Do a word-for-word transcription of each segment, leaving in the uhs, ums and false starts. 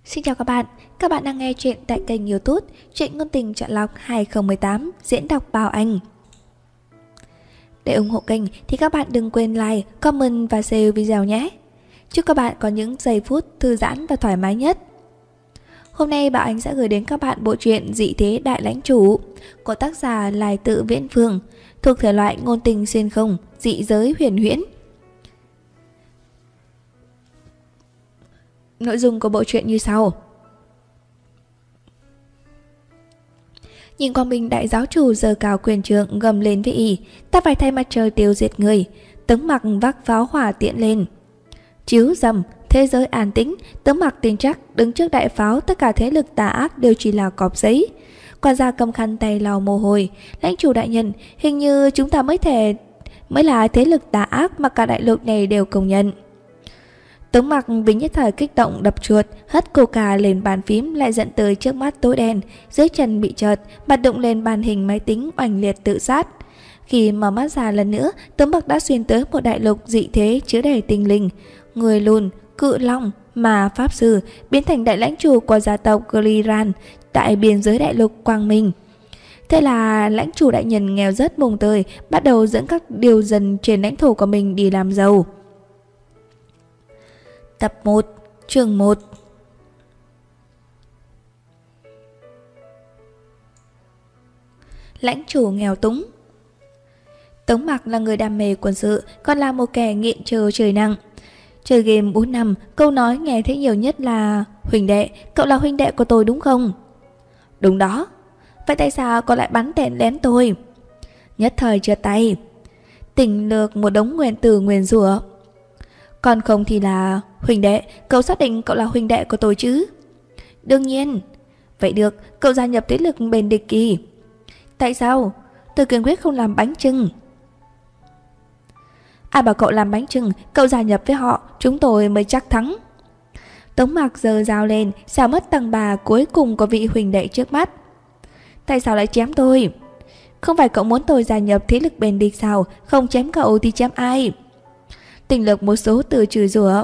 Xin chào các bạn, các bạn đang nghe chuyện tại kênh YouTube Truyện Ngôn Tình Chọn Lọc hai không một tám diễn đọc Bảo Anh. Để ủng hộ kênh thì các bạn đừng quên like, comment và share video nhé. Chúc các bạn có những giây phút thư giãn và thoải mái nhất. Hôm nay Bảo Anh sẽ gửi đến các bạn bộ truyện Dị Thế Đại Lãnh Chủ của tác giả Lai Tự Viễn Phương, thuộc thể loại ngôn tình xuyên không, dị giới huyền huyễn. Nội dung của bộ truyện như sau. Nhìn Quang Minh đại giáo chủ giơ cao quyền trượng gầm lên với y: "Ta phải thay mặt trời tiêu diệt người." Tống Mặc vác pháo hỏa tiễn lên. Chiếu rầm, thế giới an tĩnh. Tống Mặc tin chắc đứng trước đại pháo, tất cả thế lực tà ác đều chỉ là cọp giấy. Quan gia cầm khăn tay lau mồ hôi: "Lãnh chủ đại nhân, hình như chúng ta mới thể mới là thế lực tà ác mà cả đại lục này đều công nhận." Tống Mặc vì nhất thời kích động đập chuột, hất coca lên bàn phím, lại dẫn tới trước mắt tối đen, dưới chân bị chợt, mặt đụng lên màn hình máy tính oanh liệt tự sát. Khi mở mắt ra lần nữa, Tống Mặc đã xuyên tới một đại lục dị thế chứa đầy tinh linh, người lùn, cự long, mà pháp sư, biến thành đại lãnh chủ của gia tộc Gliran tại biên giới đại lục Quang Minh. Thế là lãnh chủ đại nhân nghèo rất mùng tơi, bắt đầu dẫn các điều dân trên lãnh thổ của mình đi làm giàu. Tập một, chương một. Lãnh chủ nghèo túng. Tống Mặc là người đam mê quân sự, còn là một kẻ nghiện chơi trời nặng. Chơi game bốn năm, câu nói nghe thấy nhiều nhất là: "Huynh đệ, cậu là huynh đệ của tôi đúng không?" "Đúng đó." "Vậy tại sao cậu lại bắn tẹn lén tôi?" Nhất thời trượt tay, tỉnh lược một đống nguyền từ nguyền rủa. "Còn không thì là: Huynh đệ, cậu xác định cậu là huynh đệ của tôi chứ?" "Đương nhiên." "Vậy được, cậu gia nhập thế lực bên địch kỳ." "Tại sao?" "Tôi kiên quyết không làm bánh chưng." "Ai bảo cậu làm bánh chưng, cậu gia nhập với họ, chúng tôi mới chắc thắng." Tống Mặc giơ dao lên, xào mất tầng bà cuối cùng của vị huynh đệ trước mắt. "Tại sao lại chém tôi?" "Không phải cậu muốn tôi gia nhập thế lực bên địch sao? Không chém cậu thì chém ai?" Tỉnh lược một số từ chửi rủa.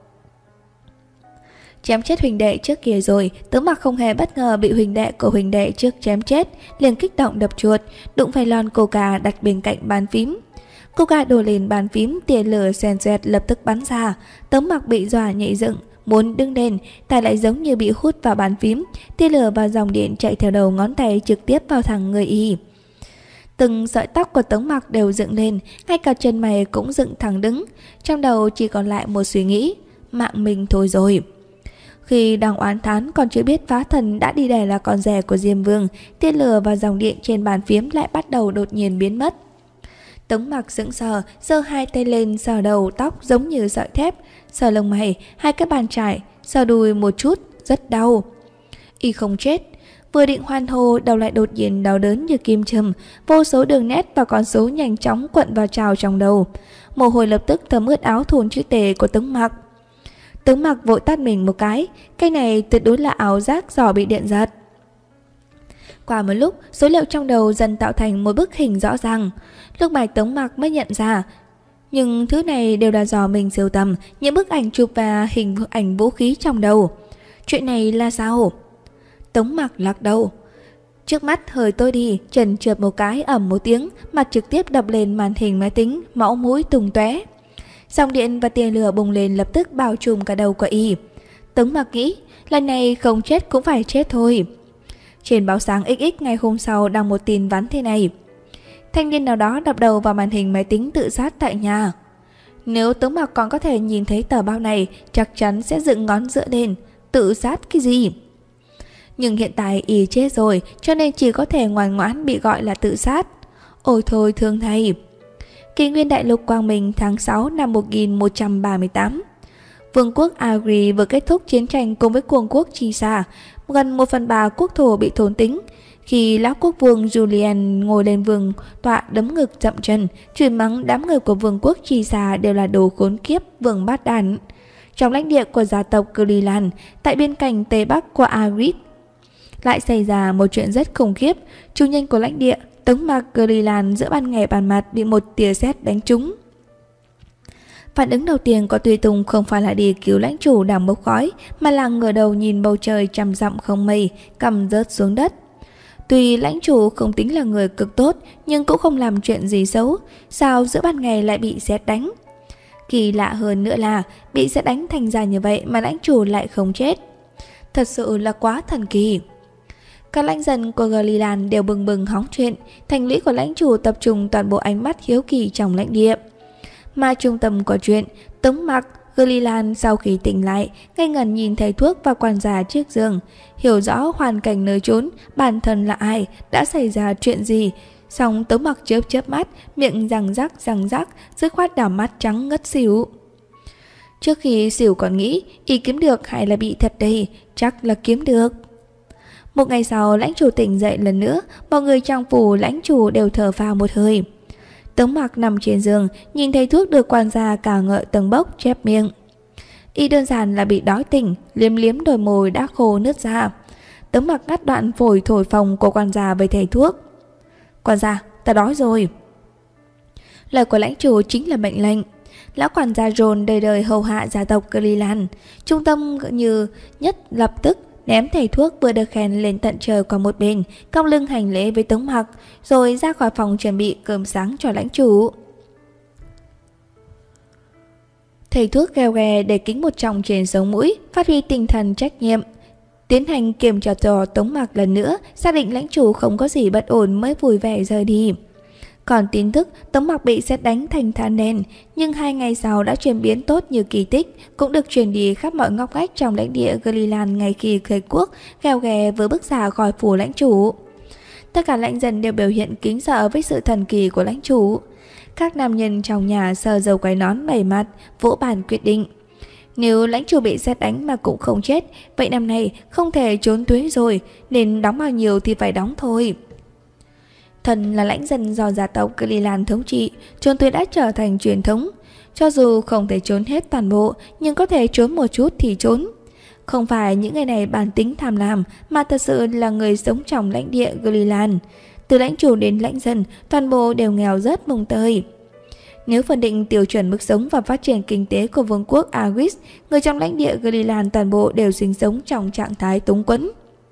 Chém chết huynh đệ trước kia rồi, Tống Mặc không hề bất ngờ bị huynh đệ của huynh đệ trước chém chết, liền kích động đập chuột, đụng phải lon coca đặt bên cạnh bàn phím. Coca đổ lên bàn phím, tia lửa xoèn xoẹt lập tức bắn ra. Tống Mặc bị dọa nhảy dựng, muốn đứng lên, tay lại giống như bị hút vào bàn phím, tia lửa và dòng điện chạy theo đầu ngón tay trực tiếp vào thẳng người y. Từng sợi tóc của Tống Mặc đều dựng lên, ngay cả chân mày cũng dựng thẳng đứng. Trong đầu chỉ còn lại một suy nghĩ: mạng mình thôi rồi. Khi đang oán thán còn chưa biết phá thần đã đi đè là con rể của Diêm Vương, tia lửa và dòng điện trên bàn phím lại bắt đầu đột nhiên biến mất. Tống Mặc sững sờ, giơ hai tay lên sờ đầu tóc giống như sợi thép, sờ lông mày, hai cái bàn chải, sờ đùi một chút, rất đau. Y không chết. Vừa định hoan hô, đầu lại đột nhiên đau đớn như kim châm, vô số đường nét và con số nhanh chóng quận vào trào trong đầu. Mồ hôi lập tức thấm ướt áo thun chữ tề của Tống Mặc. Tống Mặc vội tát mình một cái, cái này tuyệt đối là ảo giác giò bị điện giật. Qua một lúc, số liệu trong đầu dần tạo thành một bức hình rõ ràng. Lúc này Tống Mặc mới nhận ra, nhưng thứ này đều là do mình sưu tầm, những bức ảnh chụp và hình ảnh vũ khí trong đầu. Chuyện này là sao? Tống Mặc lắc đầu. Trước mắt hơi tối đi, trần trượt một cái, ầm một tiếng, mặt trực tiếp đập lên màn hình máy tính, máu mũi tung tóe. Dòng điện và tia lửa bùng lên lập tức bao trùm cả đầu của y. Tống Mặc nghĩ, lần này không chết cũng phải chết thôi. Trên báo sáng ích ích ngày hôm sau đăng một tin vắn thế này: thanh niên nào đó đập đầu vào màn hình máy tính tự sát tại nhà. Nếu Tống Mặc còn có thể nhìn thấy tờ báo này, chắc chắn sẽ dựng ngón giữa lên. Tự sát cái gì? Nhưng hiện tại y chết rồi, cho nên chỉ có thể ngoan ngoãn bị gọi là tự sát. Ôi thôi thương thầy. Kỷ nguyên đại lục Quang Minh tháng sáu năm một nghìn một trăm ba mươi tám. Vương quốc Agri vừa kết thúc chiến tranh cùng với cường quốc Chisa, gần một phần ba quốc thổ bị thôn tính. Khi lão quốc vương Julian ngồi lên vương tọa đấm ngực dậm chân, chửi mắng đám người của vương quốc Chisa đều là đồ khốn kiếp, vương bát đàn. Trong lãnh địa của gia tộc Glilan, tại biên cảnh tây bắc của Agrit, lại xảy ra một chuyện rất khủng khiếp. Chủ nhân của lãnh địa Tống Mặc Glilan giữa ban ngày ban mặt bị một tia sét đánh trúng. Phản ứng đầu tiên của Tùy Tùng không phải là đi cứu lãnh chủ đang bốc khói, mà là ngửa đầu nhìn bầu trời trăm dặm không mây, cầm rớt xuống đất. Tuy lãnh chủ không tính là người cực tốt, nhưng cũng không làm chuyện gì xấu, sao giữa ban ngày lại bị sét đánh? Kỳ lạ hơn nữa là bị sét đánh thành ra như vậy mà lãnh chủ lại không chết. Thật sự là quá thần kỳ. Các lãnh dân của Gilliland đều bừng bừng hóng chuyện, thành lũy của lãnh chủ tập trung toàn bộ ánh mắt hiếu kỳ trong lãnh địa. Mà trung tâm của chuyện, Tống Mặc, Gilliland sau khi tỉnh lại, ngây ngẩn nhìn thầy thuốc và quan gia trước giường, hiểu rõ hoàn cảnh nơi trốn, bản thân là ai, đã xảy ra chuyện gì. Xong Tống Mặc chớp chớp mắt, miệng răng rắc răng rắc, dứt khoát đảo mắt trắng ngất xỉu. Trước khi xỉu còn nghĩ, y kiếm được hay là bị thật đây, chắc là kiếm được. Một ngày sau, lãnh chủ tỉnh dậy lần nữa, mọi người trong phủ lãnh chủ đều thở phào một hơi. Tống Mặc nằm trên giường, nhìn thấy thuốc được quan gia cả ngợi tầng bốc, chép miệng. Y đơn giản là bị đói tỉnh, liếm liếm đôi môi đã khô nứt ra. Tống Mặc ngắt đoạn phổi thổi phồng của quan gia với thầy thuốc. Quan gia, ta đói rồi. Lời của lãnh chủ chính là mệnh lệnh. Lão quản gia John đời đời hầu hạ gia tộc Gilliland, trung tâm như nhất lập tức ném thầy thuốc vừa được khen lên tận trời qua một bên, cong lưng hành lễ với Tống Mặc, rồi ra khỏi phòng chuẩn bị cơm sáng cho lãnh chủ. Thầy thuốc gheo ghè để kính một chồng trên sống mũi, phát huy tinh thần trách nhiệm, tiến hành kiểm tra trò Tống Mặc lần nữa, xác định lãnh chủ không có gì bất ổn mới vui vẻ rời đi. Còn tin tức Tống Mặc bị sét đánh thành than đen, nhưng hai ngày sau đã chuyển biến tốt như kỳ tích, cũng được truyền đi khắp mọi ngóc ngách trong lãnh địa Gilliland ngay khi khởi quốc gheo ghè vừa bước ra khỏi phủ lãnh chủ. Tất cả lãnh dân đều biểu hiện kính sợ với sự thần kỳ của lãnh chủ. Các nam nhân trong nhà sờ dầu quai nón bảy mặt, vỗ bàn quyết định. Nếu lãnh chủ bị sét đánh mà cũng không chết, vậy năm nay không thể trốn thuế rồi, nên đóng bao nhiêu thì phải đóng thôi. Thần là lãnh dân do gia tộc Gilliland thống trị, trốn thuế đã trở thành truyền thống. Cho dù không thể trốn hết toàn bộ, nhưng có thể trốn một chút thì trốn. Không phải những người này bản tính tham lam, mà thật sự là người sống trong lãnh địa Gilliland. Từ lãnh chủ đến lãnh dân, toàn bộ đều nghèo rớt mồng tơi. Nếu phân định tiêu chuẩn mức sống và phát triển kinh tế của vương quốc Awis, người trong lãnh địa Gilliland toàn bộ đều sinh sống trong trạng thái túng quẫn.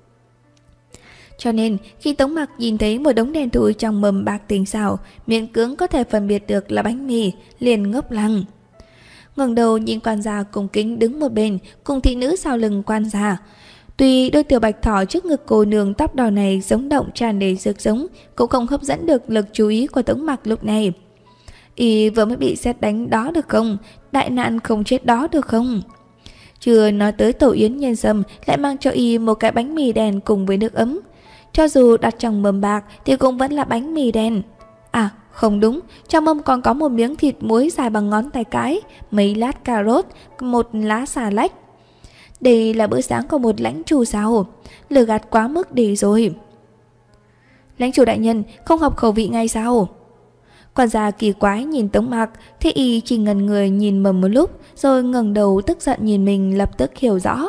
Cho nên, khi Tống Mặc nhìn thấy một đống đen thui trong mâm bạc tinh xảo, miễn cưỡng có thể phân biệt được là bánh mì, liền ngốc lăng. Ngẩng đầu nhìn quan gia cung kính đứng một bên, cùng thị nữ sau lưng quan gia. Tuy đôi tiểu bạch thỏ trước ngực cô nương tóc đỏ này sống động tràn đầy sức sống, cũng không hấp dẫn được lực chú ý của Tống Mặc lúc này. Y vừa mới bị sét đánh đó được không? Đại nạn không chết đó được không? Chưa nói tới tổ yến nhân sâm lại mang cho Y một cái bánh mì đen cùng với nước ấm. Cho dù đặt trong mâm bạc thì cũng vẫn là bánh mì đen. À, không đúng, trong mâm còn có một miếng thịt muối dài bằng ngón tay cái, mấy lát cà rốt, một lá xà lách. Đây là bữa sáng của một lãnh chủ sao? Lừa gạt quá mức đi rồi. Lãnh chủ đại nhân không hợp khẩu vị ngay sao? Quan gia kỳ quái nhìn Tống Mặc, thế Y chỉ ngần người nhìn mầm một lúc, rồi ngẩng đầu tức giận nhìn mình, lập tức hiểu rõ.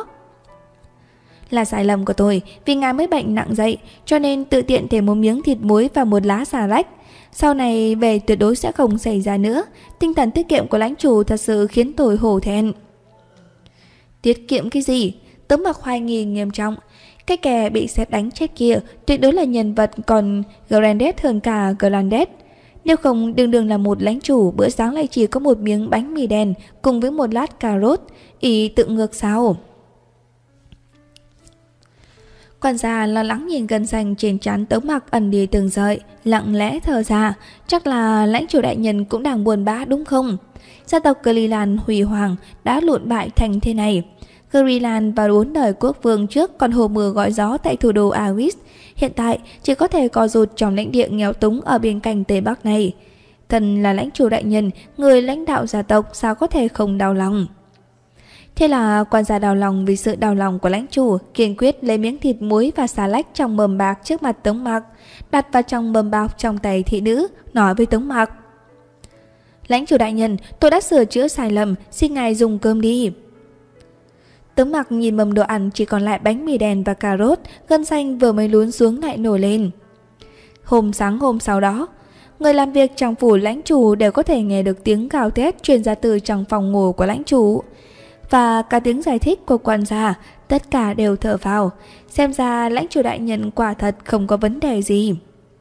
Là sai lầm của tôi, vì ngài mới bệnh nặng dậy, cho nên tự tiện thêm một miếng thịt muối và một lá xà lách. Sau này về tuyệt đối sẽ không xảy ra nữa. Tinh thần tiết kiệm của lãnh chủ thật sự khiến tôi hổ thẹn. Tiết kiệm cái gì? Tống Mặc hoài nghi nghiêm trọng. Cái kẻ bị sét đánh chết kia tuyệt đối là nhân vật còn Grandet hơn cả Grandet. Nếu không đừng đừng là một lãnh chủ, bữa sáng lại chỉ có một miếng bánh mì đen cùng với một lát cà rốt. Ý tự ngược sao? Quan gia lo lắng nhìn gân xanh trên trán Tống Mặc ẩn đi từng sợi, lặng lẽ thở ra. Chắc là lãnh chủ đại nhân cũng đang buồn bã đúng không? Gia tộc Gilliland hủy hoàng đã lụn bại thành thế này. Gilliland và bốn đời quốc vương trước còn hồ mưa gọi gió tại thủ đô Awis, hiện tại chỉ có thể co rụt trong lãnh địa nghèo túng ở biên cảnh Tây Bắc này. Thần là lãnh chủ đại nhân, người lãnh đạo gia tộc, sao có thể không đau lòng? Thế là quan gia đau lòng vì sự đau lòng của lãnh chủ, kiên quyết lấy miếng thịt muối và xà lách trong mâm bạc trước mặt Tống Mặc, đặt vào trong mâm bạc trong tay thị nữ, nói với Tống Mặc: Lãnh chủ đại nhân, tôi đã sửa chữa sai lầm, xin ngài dùng cơm đi. Tống Mặc nhìn mâm đồ ăn chỉ còn lại bánh mì đen và cà rốt, gân xanh vừa mới lún xuống lại nổi lên. Hôm sáng hôm sau đó, Người làm việc trong phủ lãnh chủ đều có thể nghe được tiếng gào thét truyền ra từ trong phòng ngủ của lãnh chủ. Và cả tiếng giải thích của quan gia, tất cả đều thở phào. Xem ra lãnh chủ đại nhân quả thật không có vấn đề gì.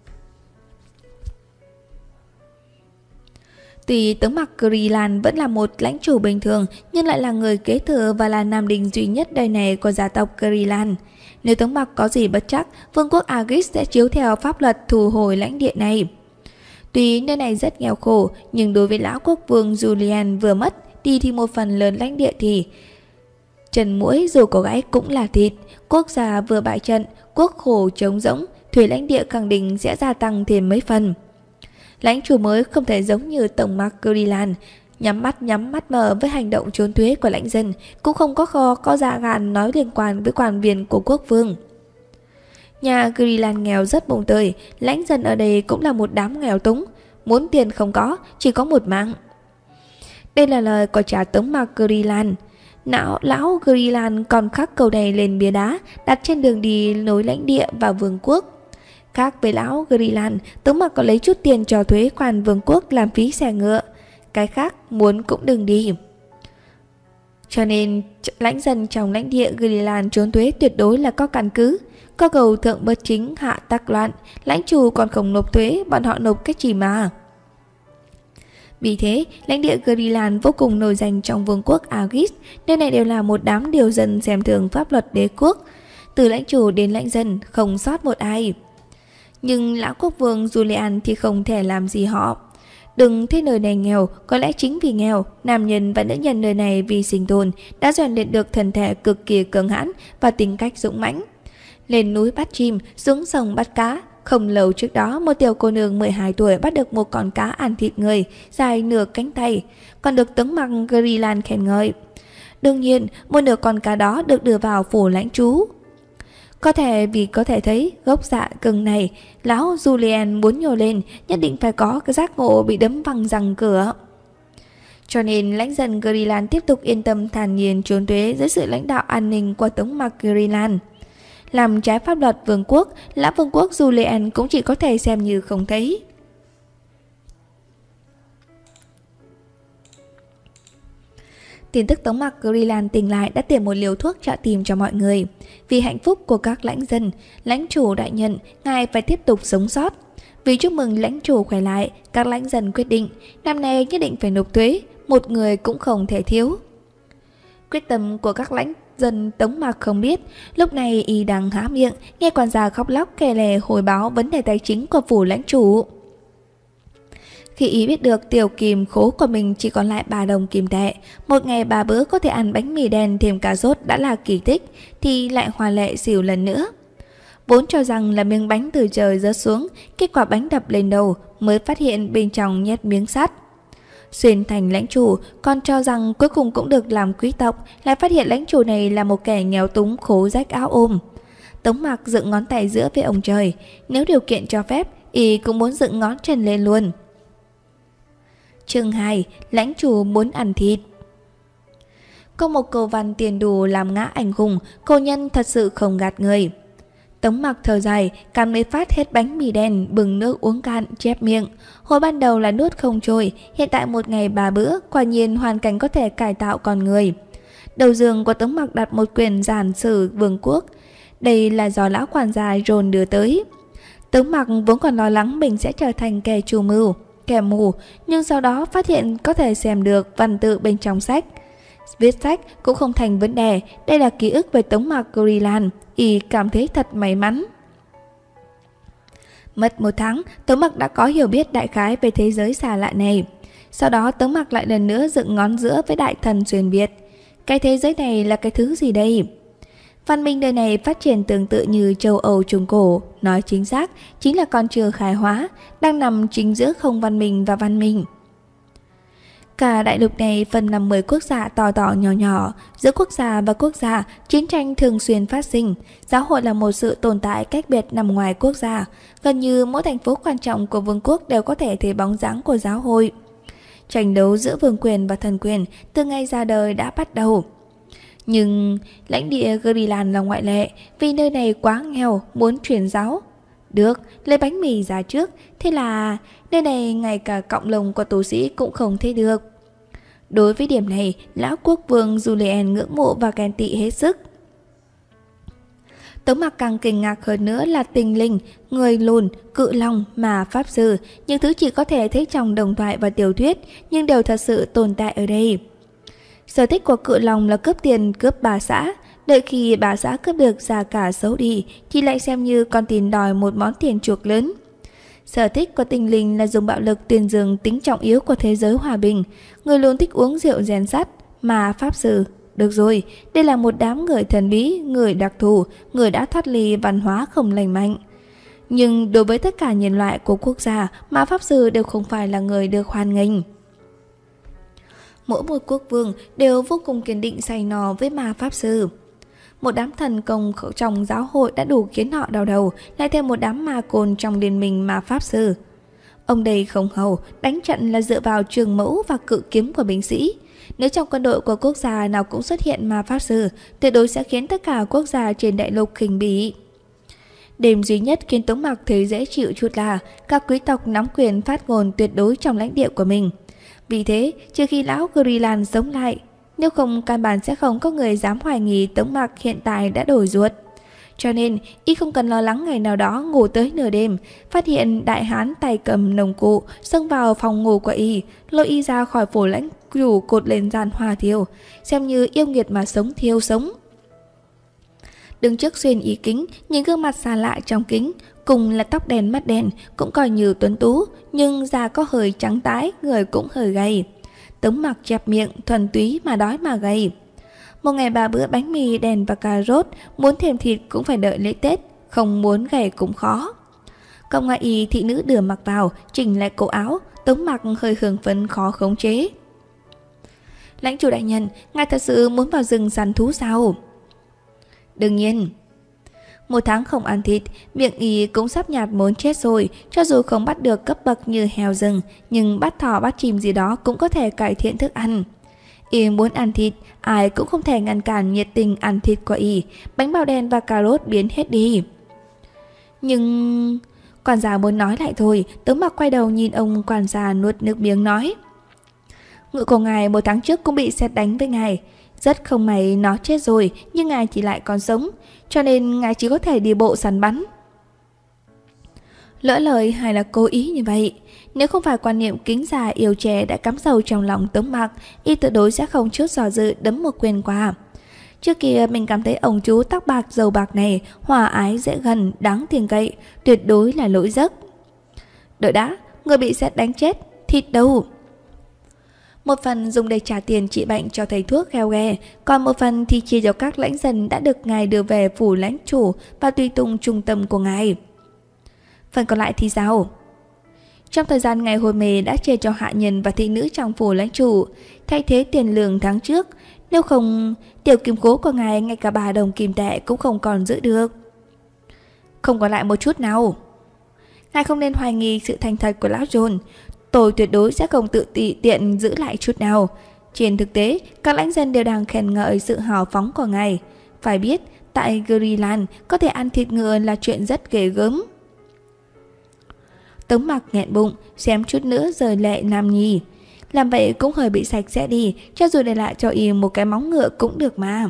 Tuy tướng Mạc Greenland vẫn là một lãnh chủ bình thường, nhưng lại là người kế thừa và là nam đình duy nhất đời này của gia tộc Greenland. Nếu tướng Mạc có gì bất trắc, vương quốc Argis sẽ chiếu theo pháp luật thu hồi lãnh địa này. Tuy nơi này rất nghèo khổ, nhưng đối với lão quốc vương Julian vừa mất đi thì một phần lớn lãnh địa thì trần mũi dù có gãy cũng là thịt. Quốc gia vừa bại trận, quốc khổ trống rỗng, thuế lãnh địa khẳng định sẽ gia tăng thêm mấy phần. Lãnh chủ mới không thể giống như tổng Mạc Greenland, nhắm mắt nhắm mắt mở với hành động trốn thuế của lãnh dân, cũng không có kho có dạ gan nói liên quan với quan viên của quốc vương. Nhà Greenland nghèo rất bồng tơi, lãnh dân ở đây cũng là một đám nghèo túng, muốn tiền không có, chỉ có một mạng. Đây là lời của cha tướng Mạc Greenland. Não lão Greenland còn khắc câu này lên bia đá đặt trên đường đi nối lãnh địa và vương quốc. Khác với lão Greenland, tướng Mạc có lấy chút tiền cho thuế quan vương quốc làm phí xe ngựa. Cái khác muốn cũng đừng đi. Cho nên lãnh dân trong lãnh địa Greenland trốn thuế tuyệt đối là có căn cứ. Có cầu thượng bất chính hạ tắc loạn, lãnh chủ còn không nộp thuế, bọn họ nộp cái gì mà. Vì thế, lãnh địa Greenland vô cùng nổi danh trong vương quốc Argis. Nơi này đều là một đám điều dân xem thường pháp luật đế quốc. Từ lãnh chủ đến lãnh dân, không sót một ai. Nhưng lão quốc vương Julian thì không thể làm gì họ. Đừng thấy nơi này nghèo, có lẽ chính vì nghèo, nam nhân và nữ nhân nơi này vì sinh tồn đã rèn luyện được thân thể cực kỳ cường hãn và tính cách dũng mãnh. Lên núi bắt chim, xuống sông bắt cá. Không lâu trước đó, một tiểu cô nương mười hai tuổi bắt được một con cá ăn thịt người, dài nửa cánh tay, còn được tướng Mạc Greenland khen ngợi. Đương nhiên, một nửa con cá đó được đưa vào phủ lãnh trú. Có thể vì có thể thấy gốc dạ cưng này, lão Julian muốn nhô lên, nhất định phải có cái giác ngộ bị đấm văng răng cửa. Cho nên lãnh dân Greenland tiếp tục yên tâm thản nhiên trốn thuế dưới sự lãnh đạo an ninh của tướng Mạc Greenland. Làm trái pháp luật vương quốc, lão vương quốc Julian cũng chỉ có thể xem như không thấy. Tin tức tướng Mạc Greenland tỉnh lại đã tìm một liều thuốc trợ tim cho mọi người. Vì hạnh phúc của các lãnh dân, lãnh chủ đại nhân, ngài phải tiếp tục sống sót. Vì chúc mừng lãnh chủ khỏe lại, các lãnh dân quyết định, năm nay nhất định phải nộp thuế, một người cũng không thể thiếu. Quyết tâm của các lãnh dân Tống Mạc không biết, lúc này y đang há miệng, nghe quản gia khóc lóc kể lể hồi báo vấn đề tài chính của phủ lãnh chủ. Khi ý biết được tiểu kim khố của mình chỉ còn lại ba đồng kim tệ, một ngày ba bữa có thể ăn bánh mì đen thêm cà rốt đã là kỳ tích, thì lại hoa lệ xỉu lần nữa. Vốn cho rằng là miếng bánh từ trời rớt xuống, kết quả bánh đập lên đầu, mới phát hiện bên trong nhét miếng sắt. Xuyên thành lãnh chủ, còn cho rằng cuối cùng cũng được làm quý tộc, lại phát hiện lãnh chủ này là một kẻ nghèo túng khố rách áo ôm. Tống Mạc dựng ngón tay giữa với ông trời, nếu điều kiện cho phép, y cũng muốn dựng ngón chân lên luôn. Chương hai. Lãnh chủ muốn ăn thịt. Có một câu văn tiền đủ làm ngã anh hùng, cô nhân thật sự không gạt người. Tống Mạc thở dài, cắn mấy phát hết bánh mì đen, bừng nước uống cạn, chép miệng. Hồi ban đầu là nuốt không trôi, hiện tại một ngày ba bữa, quả nhiên hoàn cảnh có thể cải tạo con người. Đầu giường của Tống Mạc đặt một quyển giản sử vương quốc. Đây là do lão quản gia Ron đưa tới. Tống Mạc vốn còn lo lắng mình sẽ trở thành kẻ chủ mưu, kẻ mù, nhưng sau đó phát hiện có thể xem được văn tự bên trong sách. Viết sách cũng không thành vấn đề, đây là ký ức về Tống Mạc Greenland, y cảm thấy thật may mắn. Mất một tháng, Tống Mạc đã có hiểu biết đại khái về thế giới xa lạ này. Sau đó Tống Mạc lại lần nữa dựng ngón giữa với đại thần xuyên Việt. Cái thế giới này là cái thứ gì đây? Văn minh đời này phát triển tương tự như châu Âu Trung Cổ, nói chính xác chính là con chưa khai hóa, đang nằm chính giữa không văn minh và văn minh. Cả đại lục này phân làm mười quốc gia to to nhỏ nhỏ, giữa quốc gia và quốc gia, chiến tranh thường xuyên phát sinh, giáo hội là một sự tồn tại cách biệt nằm ngoài quốc gia, gần như mỗi thành phố quan trọng của vương quốc đều có thể thấy bóng dáng của giáo hội. Tranh đấu giữa vương quyền và thần quyền từ ngày ra đời đã bắt đầu. Nhưng lãnh địa Greenland là ngoại lệ, vì nơi này quá nghèo, muốn truyền giáo Được, lấy bánh mì ra trước. Thế là nơi này ngay cả cọng lông của tù sĩ cũng không thấy được. Đối với điểm này, lão quốc vương Julien ngưỡng mộ và ghen tị hết sức. Tống Mặc càng kinh ngạc hơn nữa là tinh linh, người lùn, cự long mà pháp sư, những thứ chỉ có thể thấy trong đồng thoại và tiểu thuyết nhưng đều thật sự tồn tại ở đây. Sở thích của cự long là cướp tiền cướp bà xã, đợi khi bà xã cướp được già cả xấu đi thì lại xem như con tin đòi một món tiền chuộc lớn. Sở thích của tinh linh là dùng bạo lực tuyên dương tính trọng yếu của thế giới hòa bình, người luôn thích uống rượu rèn sắt mà pháp sư. Được rồi, đây là một đám người thần bí, người đặc thù, người đã thoát ly văn hóa không lành mạnh. Nhưng đối với tất cả nhân loại của quốc gia, mà pháp sư đều không phải là người được hoan nghênh. Mỗi một quốc vương đều vô cùng kiên định say nò với ma pháp sư. Một đám thần công trong giáo hội đã đủ khiến họ đau đầu, lại thêm một đám ma côn trong liên minh ma pháp sư. Ông đây không hầu, đánh trận là dựa vào trường mẫu và cự kiếm của binh sĩ. Nếu trong quân đội của quốc gia nào cũng xuất hiện ma pháp sư, tuyệt đối sẽ khiến tất cả quốc gia trên đại lục khinh bỉ. Điểm duy nhất khiến Tống Mặc thấy dễ chịu chút là các quý tộc nắm quyền phát ngôn tuyệt đối trong lãnh địa của mình. Vì thế, trừ khi lão Greenland sống lại, nếu không căn bản sẽ không có người dám hoài nghi Tống Mặc hiện tại đã đổi ruột. Cho nên, y không cần lo lắng ngày nào đó ngủ tới nửa đêm, phát hiện đại hán tay cầm nồng cụ xông vào phòng ngủ của y, lôi y ra khỏi phủ lãnh chủ cột lên gian hoa thiêu, xem như yêu nghiệt mà sống thiêu sống. Đứng trước xuyên ý kính, nhìn gương mặt xa lạ trong kính, cùng là tóc đen mắt đen, cũng coi như tuấn tú, nhưng da có hơi trắng tái, người cũng hơi gầy. Tống Mặc chẹp miệng, thuần túy mà đói mà gầy. Một ngày ba bữa bánh mì đèn và cà rốt, muốn thêm thịt cũng phải đợi lễ Tết, không muốn gầy cũng khó. Cộng ngoại y thị nữ đưa mặc vào, chỉnh lại cổ áo, Tống Mặc hơi hưng phấn khó khống chế. Lãnh chủ đại nhân, ngài thật sự muốn vào rừng săn thú sao? Đương nhiên. Một tháng không ăn thịt, miệng y cũng sắp nhạt muốn chết rồi. Cho dù không bắt được cấp bậc như heo rừng, nhưng bắt thỏ bắt chim gì đó cũng có thể cải thiện thức ăn. Y muốn ăn thịt, ai cũng không thể ngăn cản nhiệt tình ăn thịt của y. Bánh bao đen và cà rốt biến hết đi. Nhưng... Quản gia muốn nói lại thôi. Tống Mặc quay đầu nhìn ông quản gia nuốt nước miếng nói: Ngựa của ngài một tháng trước cũng bị sét đánh với ngài. Rất không may nó chết rồi, nhưng ngài chỉ lại còn sống, cho nên ngài chỉ có thể đi bộ săn bắn. Lỡ lời hay là cố ý như vậy? Nếu không phải quan niệm kính già yêu trẻ đã cắm sâu trong lòng Tống Mặc, y tuyệt đối sẽ không chút dò dự đấm một quyền qua. Trước kia mình cảm thấy ông chú tóc bạc dầu bạc này hòa ái dễ gần, đáng tin cậy, tuyệt đối là lỗi giấc. Đợi đã, người bị sét đánh chết, thịt đâu? Một phần dùng để trả tiền trị bệnh cho thầy thuốc gheo ghe, còn một phần thì chia cho các lãnh dân đã được ngài đưa về phủ lãnh chủ và tùy tùng trung tâm của ngài. Phần còn lại thì sao? Trong thời gian ngày hồi mề đã chia cho hạ nhân và thị nữ trong phủ lãnh chủ, thay thế tiền lương tháng trước. Nếu không, tiểu kim cố của ngài ngay cả ba đồng kim tệ cũng không còn giữ được. Không còn lại một chút nào. Ngài không nên hoài nghi sự thành thật của lão John. Tôi tuyệt đối sẽ không tự tị tiện giữ lại chút nào. Trên thực tế, các lãnh dân đều đang khen ngợi sự hào phóng của ngài. Phải biết, tại Greenland có thể ăn thịt ngựa là chuyện rất ghê gớm. Tống Mặc nghẹn bụng, xem chút nữa rời lệ nam nhi. Làm vậy cũng hơi bị sạch sẽ đi, cho dù để lại cho y một cái móng ngựa cũng được mà.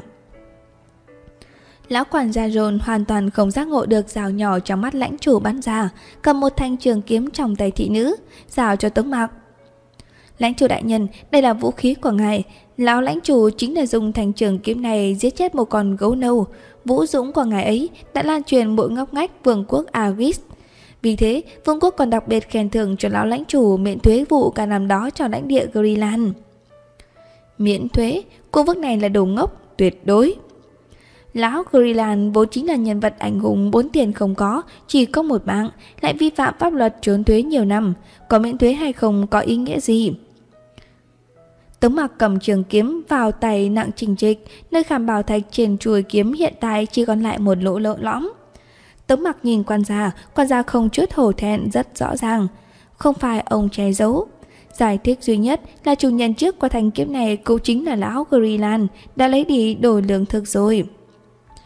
Lão quản gia John hoàn toàn không giác ngộ được rào nhỏ trong mắt lãnh chủ bắn ra, cầm một thanh trường kiếm trong tay thị nữ, rào cho Tống Mặc. Lãnh chủ đại nhân, đây là vũ khí của ngài. Lão lãnh chủ chính là dùng thanh trường kiếm này giết chết một con gấu nâu. Vũ dũng của ngài ấy đã lan truyền mỗi ngóc ngách vương quốc Argis. Vì thế, vương quốc còn đặc biệt khen thưởng cho lão lãnh chủ miễn thuế vụ cả năm đó cho lãnh địa Greenland. Miễn thuế, cô vương này là đồ ngốc, tuyệt đối. Lão Greenland vốn chính là nhân vật anh hùng bốn tiền không có, chỉ có một mạng, lại vi phạm pháp luật trốn thuế nhiều năm, có miễn thuế hay không có ý nghĩa gì. Tống Mặc cầm trường kiếm vào tay nặng trình trịch, nơi khảm bảo thạch trên chuôi kiếm hiện tại chỉ còn lại một lỗ lỗ lõm. Tống Mặc nhìn quan gia, quan gia không chút hổ thẹn rất rõ ràng, không phải ông che giấu. Giải thích duy nhất là chủ nhân trước của thanh kiếm này cũng chính là lão Greenland, đã lấy đi đổi lương thực rồi.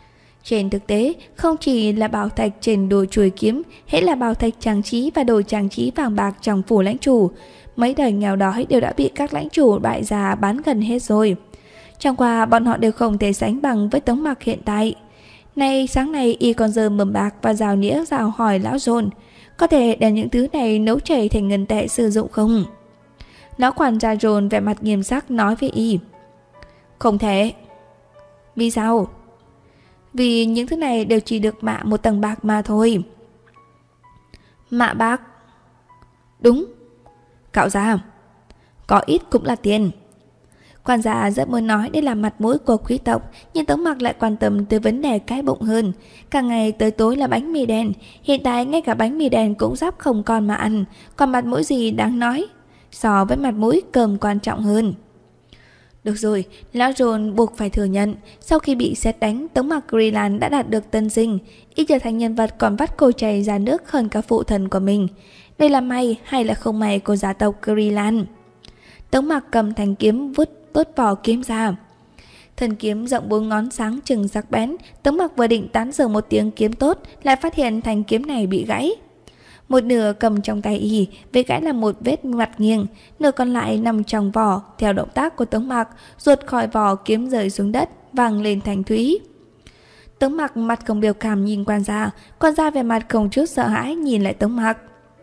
Trên thực tế, không chỉ là bảo thạch trên đồ chuôi kiếm, hễ là bảo thạch trang trí và đồ trang trí vàng bạc trong phủ lãnh chủ, mấy đời nghèo đói đều đã bị các lãnh chủ bại gia bán gần hết rồi. Chẳng qua bọn họ đều không thể sánh bằng với Tống Mặc hiện tại. Nay sáng nay y còn giơ mầm bạc và rào nĩa rào hỏi lão Dồn, có thể đem những thứ này nấu chảy thành ngân tệ sử dụng không? Lão quản gia Dồn vẻ mặt nghiêm sắc nói với y, không thể. Vì sao? Vì những thứ này đều chỉ được mạ một tầng bạc mà thôi. Mạ bạc? Đúng. Cạo ra. Có ít cũng là tiền. Quan gia rất muốn nói đây là mặt mũi của quý tộc, nhưng Tống Mặc lại quan tâm tới vấn đề cái bụng hơn. Cả ngày tới tối là bánh mì đen, hiện tại ngay cả bánh mì đen cũng sắp không còn mà ăn, còn mặt mũi gì đáng nói. So với mặt mũi, cơm quan trọng hơn. Được rồi, lão Dồn buộc phải thừa nhận, sau khi bị sét đánh, Tống Mặc Greenland đã đạt được tân sinh, y trở thành nhân vật còn vắt cô chảy ra nước hơn cả phụ thần của mình. Đây là may hay là không may của gia tộc Greenland? Tống Mặc cầm thanh kiếm vút tốt vỏ kiếm ra. Thân kiếm rộng bốn ngón sáng chừng sắc bén, Tống Mặc vừa định tán dừng một tiếng kiếm tốt, lại phát hiện thanh kiếm này bị gãy. Một nửa cầm trong tay y, vết gãy là một vết mặt nghiêng, nửa còn lại nằm trong vỏ. Theo động tác của Tống Mặc, ruột khỏi vỏ kiếm rơi xuống đất, vang lên thành thúy. Tống Mặc mặt không biểu cảm nhìn quan gia, quan gia về mặt không chút sợ hãi nhìn lại Tống Mặc.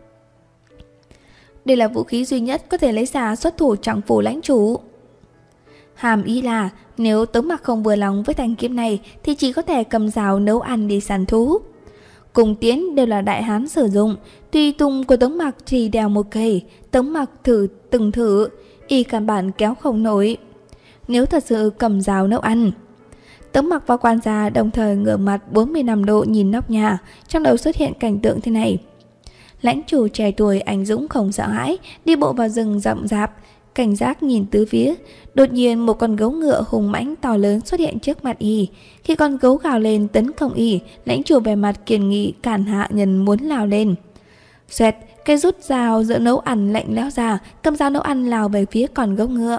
Đây là vũ khí duy nhất có thể lấy ra xuất thủ trong phủ lãnh chủ. Hàm ý là nếu Tống Mặc không vừa lòng với thanh kiếm này thì chỉ có thể cầm rào nấu ăn đi săn thú. Cùng tiến đều là đại hán sử dụng, tùy tùng của Tống Mặc chỉ đeo một cây, Tống Mặc thử từng thử, y căn bản kéo không nổi. Nếu thật sự cầm rào nấu ăn. Tống Mặc và quan gia đồng thời ngửa mặt bốn mươi lăm độ nhìn nóc nhà, trong đầu xuất hiện cảnh tượng thế này. Lãnh chủ trẻ tuổi anh dũng không sợ hãi, đi bộ vào rừng rậm rạp, cảnh giác nhìn tứ phía. Đột nhiên một con gấu ngựa hùng mãnh to lớn xuất hiện trước mặt y. Khi con gấu gào lên tấn công y, lãnh chủ về mặt kiên nghị cản hạ nhân muốn lao lên. Xoẹt, cái rút dao giữa nấu ăn lạnh lẽo ra, cầm dao nấu ăn lao về phía con gấu ngựa.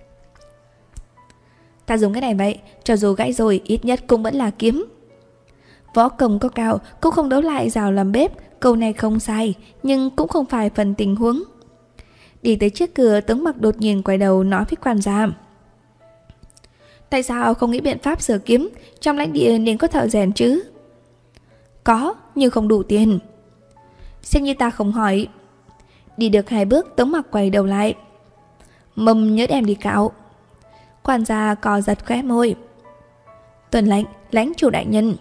Ta dùng cái này vậy, cho dù gãy rồi ít nhất cũng vẫn là kiếm. Võ công có cao cũng không đấu lại rào làm bếp, câu này không sai, nhưng cũng không phải phần tình huống. Đi tới trước cửa, Tống Mặc đột nhiên quay đầu nói với quan gia, tại sao không nghĩ biện pháp sửa kiếm, trong lãnh địa nên có thợ rèn chứ? Có, nhưng không đủ tiền. Xem như ta không hỏi. Đi được hai bước, Tống Mặc quay đầu lại. Mầm nhớ đem đi cạo. Quan gia co giật khóe môi. Tuần lệnh, lãnh chủ đại nhân.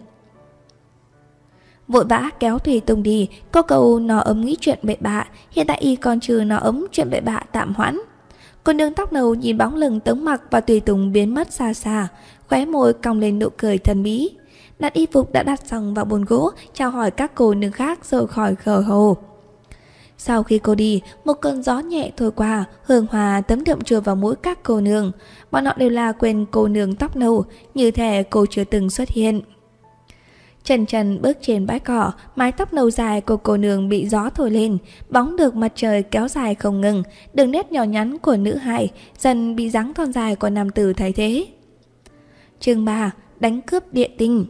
Vội vã kéo Tùy Tùng đi, có câu nó ấm nghĩ chuyện bậy bạ, hiện tại y còn trừ nó ấm chuyện bậy bạ tạm hoãn. Cô nương tóc nâu nhìn bóng lưng Tống Mặc và Tùy Tùng biến mất xa xa, khóe môi cong lên nụ cười thần bí. Đặt y phục đã đặt xong vào bồn gỗ, chào hỏi các cô nương khác rồi khỏi khờ hồ. Sau khi cô đi, một cơn gió nhẹ thổi qua, hương hòa tấm đượm trưa vào mũi các cô nương. Bọn họ đều là quên cô nương tóc nâu, như thể cô chưa từng xuất hiện. Trần trần bước trên bãi cỏ, mái tóc nâu dài của cô nương bị gió thổi lên, bóng được mặt trời kéo dài không ngừng, đường nét nhỏ nhắn của nữ hài dần bị dáng thon dài của nam tử thay thế. Chương ba. Đánh cướp địa tinh.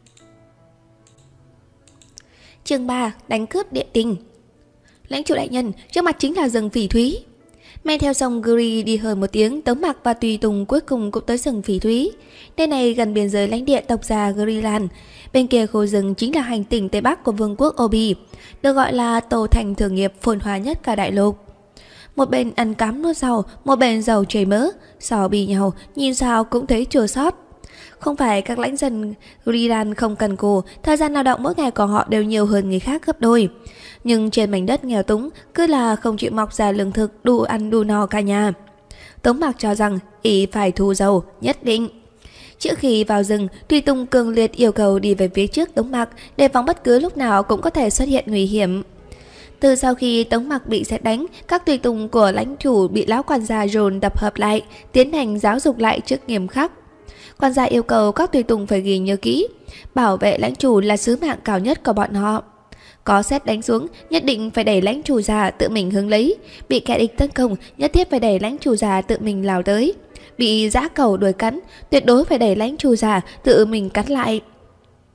Chương ba. Đánh cướp địa tinh. Lãnh chủ đại nhân, trước mặt chính là rừng phỉ thúy. Men theo sông Guri đi hơn một tiếng, Tống Mặc và Tùy Tùng cuối cùng cũng tới rừng phỉ thúy. Nơi này gần biên giới lãnh địa tộc già Greenland. Bên kia khu rừng chính là hành tinh Tây Bắc của vương quốc Obi, được gọi là tổ thành thương nghiệp phồn hoa nhất cả đại lục. Một bên ăn cám nuốt rau, một bên dầu chảy mỡ, so bì nhau, nhìn sao cũng thấy chua xót. Không phải các lãnh dân Greenland không cần cù, thời gian lao động mỗi ngày của họ đều nhiều hơn người khác gấp đôi. Nhưng trên mảnh đất nghèo túng, cứ là không chịu mọc ra lương thực đủ ăn đủ no cả nhà. Tống Mặc cho rằng ý phải thu dầu, nhất định. Trước khi vào rừng, Tùy Tùng cường liệt yêu cầu đi về phía trước Tống Mặc, đề phòng bất cứ lúc nào cũng có thể xuất hiện nguy hiểm. Từ sau khi Tống Mặc bị sét đánh, các tùy tùng của lãnh chủ bị lão quan gia Dồn tập hợp lại, tiến hành giáo dục lại trước nghiêm khắc. Quan gia yêu cầu các tùy tùng phải ghi nhớ kỹ, bảo vệ lãnh chủ là sứ mạng cao nhất của bọn họ. Có sét đánh xuống, nhất định phải đẩy lãnh chủ già tự mình hướng lấy. Bị kẻ địch tấn công, nhất thiết phải đẩy lãnh chủ già tự mình lao tới. Bị dã cẩu đuổi cắn, tuyệt đối phải đẩy lãnh chủ già tự mình cắn lại.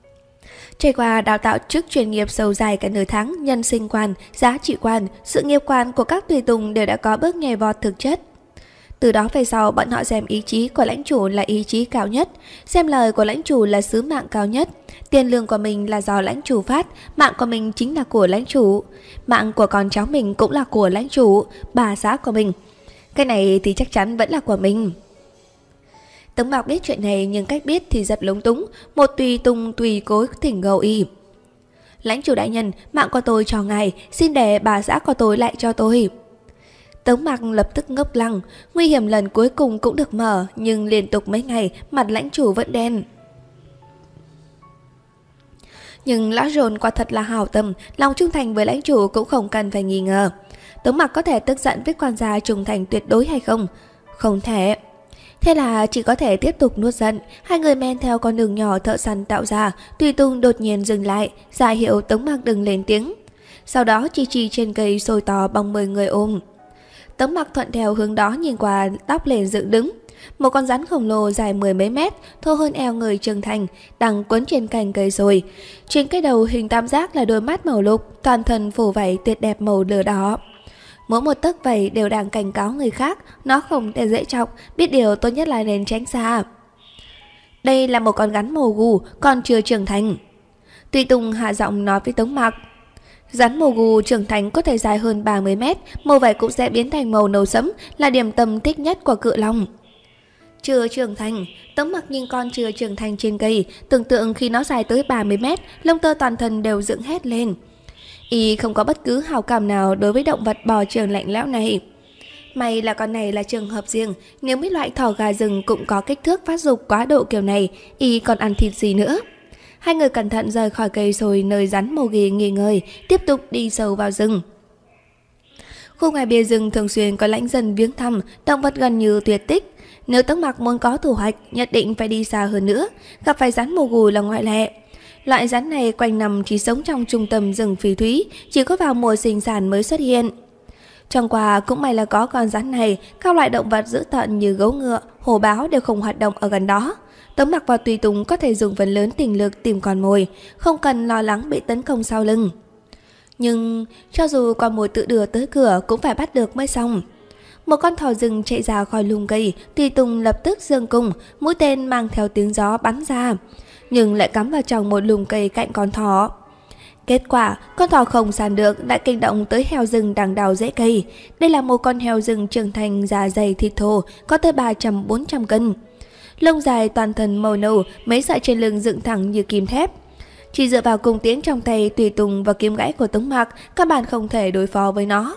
Trải qua đào tạo chức chuyên nghiệp sâu dài cả nửa tháng, nhân sinh quan, giá trị quan, sự nghiệp quan của các tùy tùng đều đã có bước nhảy vọt thực chất. Từ đó về sau, bọn họ xem ý chí của lãnh chủ là ý chí cao nhất, xem lời của lãnh chủ là sứ mạng cao nhất. Tiền lương của mình là do lãnh chủ phát, mạng của mình chính là của lãnh chủ. Mạng của con cháu mình cũng là của lãnh chủ, bà xã của mình. Cái này thì chắc chắn vẫn là của mình. Tống Mạc biết chuyện này nhưng cách biết thì rất lúng túng. Một tùy tùng tùy cố thỉnh cầu y: lãnh chủ đại nhân, mạng của tôi cho ngài, xin để bà xã của tôi lại cho tôi. Tống Mạc lập tức ngốc lăng. Nguy hiểm lần cuối cùng cũng được mở, nhưng liên tục mấy ngày mặt lãnh chủ vẫn đen. Nhưng lão Rồn quả thật là hảo tâm, lòng trung thành với lãnh chủ cũng không cần phải nghi ngờ. Tống Mạc có thể tức giận với quan gia trung thành tuyệt đối hay không? Không thể. Thế là chỉ có thể tiếp tục nuốt giận. Hai người men theo con đường nhỏ thợ săn tạo ra. Tùy tùng đột nhiên dừng lại, ra hiệu Tống Mạc đừng lên tiếng. Sau đó chi chi trên cây sôi to bằng mười người ôm. Tống Mạc thuận theo hướng đó nhìn qua, tóc lên dựng đứng. Một con rắn khổng lồ dài mười mấy mét, thô hơn eo người trưởng thành, đang quấn trên cành cây sồi. Trên cái đầu hình tam giác là đôi mắt màu lục, toàn thân phủ vảy tuyệt đẹp màu lửa đỏ. Mỗi một tấc vảy đều đang cảnh cáo người khác, nó không thể dễ chọc, biết điều tốt nhất là nên tránh xa. Đây là một con rắn mồ gù, còn chưa trưởng thành. Tùy tùng hạ giọng nói với Tống Mạc: rắn mồ gù trưởng thành có thể dài hơn ba mươi mét, màu vảy cũng sẽ biến thành màu nâu sẫm, là điểm tâm thích nhất của cự long. Chưa trưởng thành. Tống Mạc nhìn con chưa trưởng thành trên cây, tưởng tượng khi nó dài tới ba mươi mét, lông tơ toàn thân đều dựng hết lên. Y không có bất cứ hào cảm nào đối với động vật bò trường lạnh lẽo này. May là con này là trường hợp riêng, nếu mấy loại thỏ gà rừng cũng có kích thước phát dục quá độ kiểu này, Y còn ăn thịt gì nữa. Hai người cẩn thận rời khỏi cây rồi nơi rắn mồ ghì nghỉ ngơi, tiếp tục đi sâu vào rừng. Khu ngoài bìa rừng thường xuyên có lãnh dân viếng thăm, động vật gần như tuyệt tích. Nếu Tống Mạc muốn có thu hoạch, nhất định phải đi xa hơn nữa, gặp phải rắn mồ gù là ngoại lệ. Loại rắn này quanh năm chỉ sống trong trung tâm rừng phỉ thúy, chỉ có vào mùa sinh sản mới xuất hiện. Trong qua cũng may là có con rắn này, các loại động vật dữ tợn như gấu ngựa, hổ báo đều không hoạt động ở gần đó. Tống Mạc và tùy tùng có thể dùng phần lớn tình lực tìm con mồi, không cần lo lắng bị tấn công sau lưng. Nhưng cho dù con mồi tự đưa tới cửa cũng phải bắt được mới xong. Một con thỏ rừng chạy ra khỏi lùm cây, tùy tùng lập tức giương cung, mũi tên mang theo tiếng gió bắn ra, nhưng lại cắm vào trong một lùm cây cạnh con thỏ. Kết quả, con thỏ không sàn được đã kinh động tới heo rừng đang đào rễ cây. Đây là một con heo rừng trưởng thành da dày thịt thô, có tới ba trăm bốn trăm cân. Lông dài toàn thân màu nâu, mấy sợi trên lưng dựng thẳng như kim thép. Chỉ dựa vào cung tiễn trong tay tùy tùng và kiếm gãy của Tống Mạc, các bạn không thể đối phó với nó.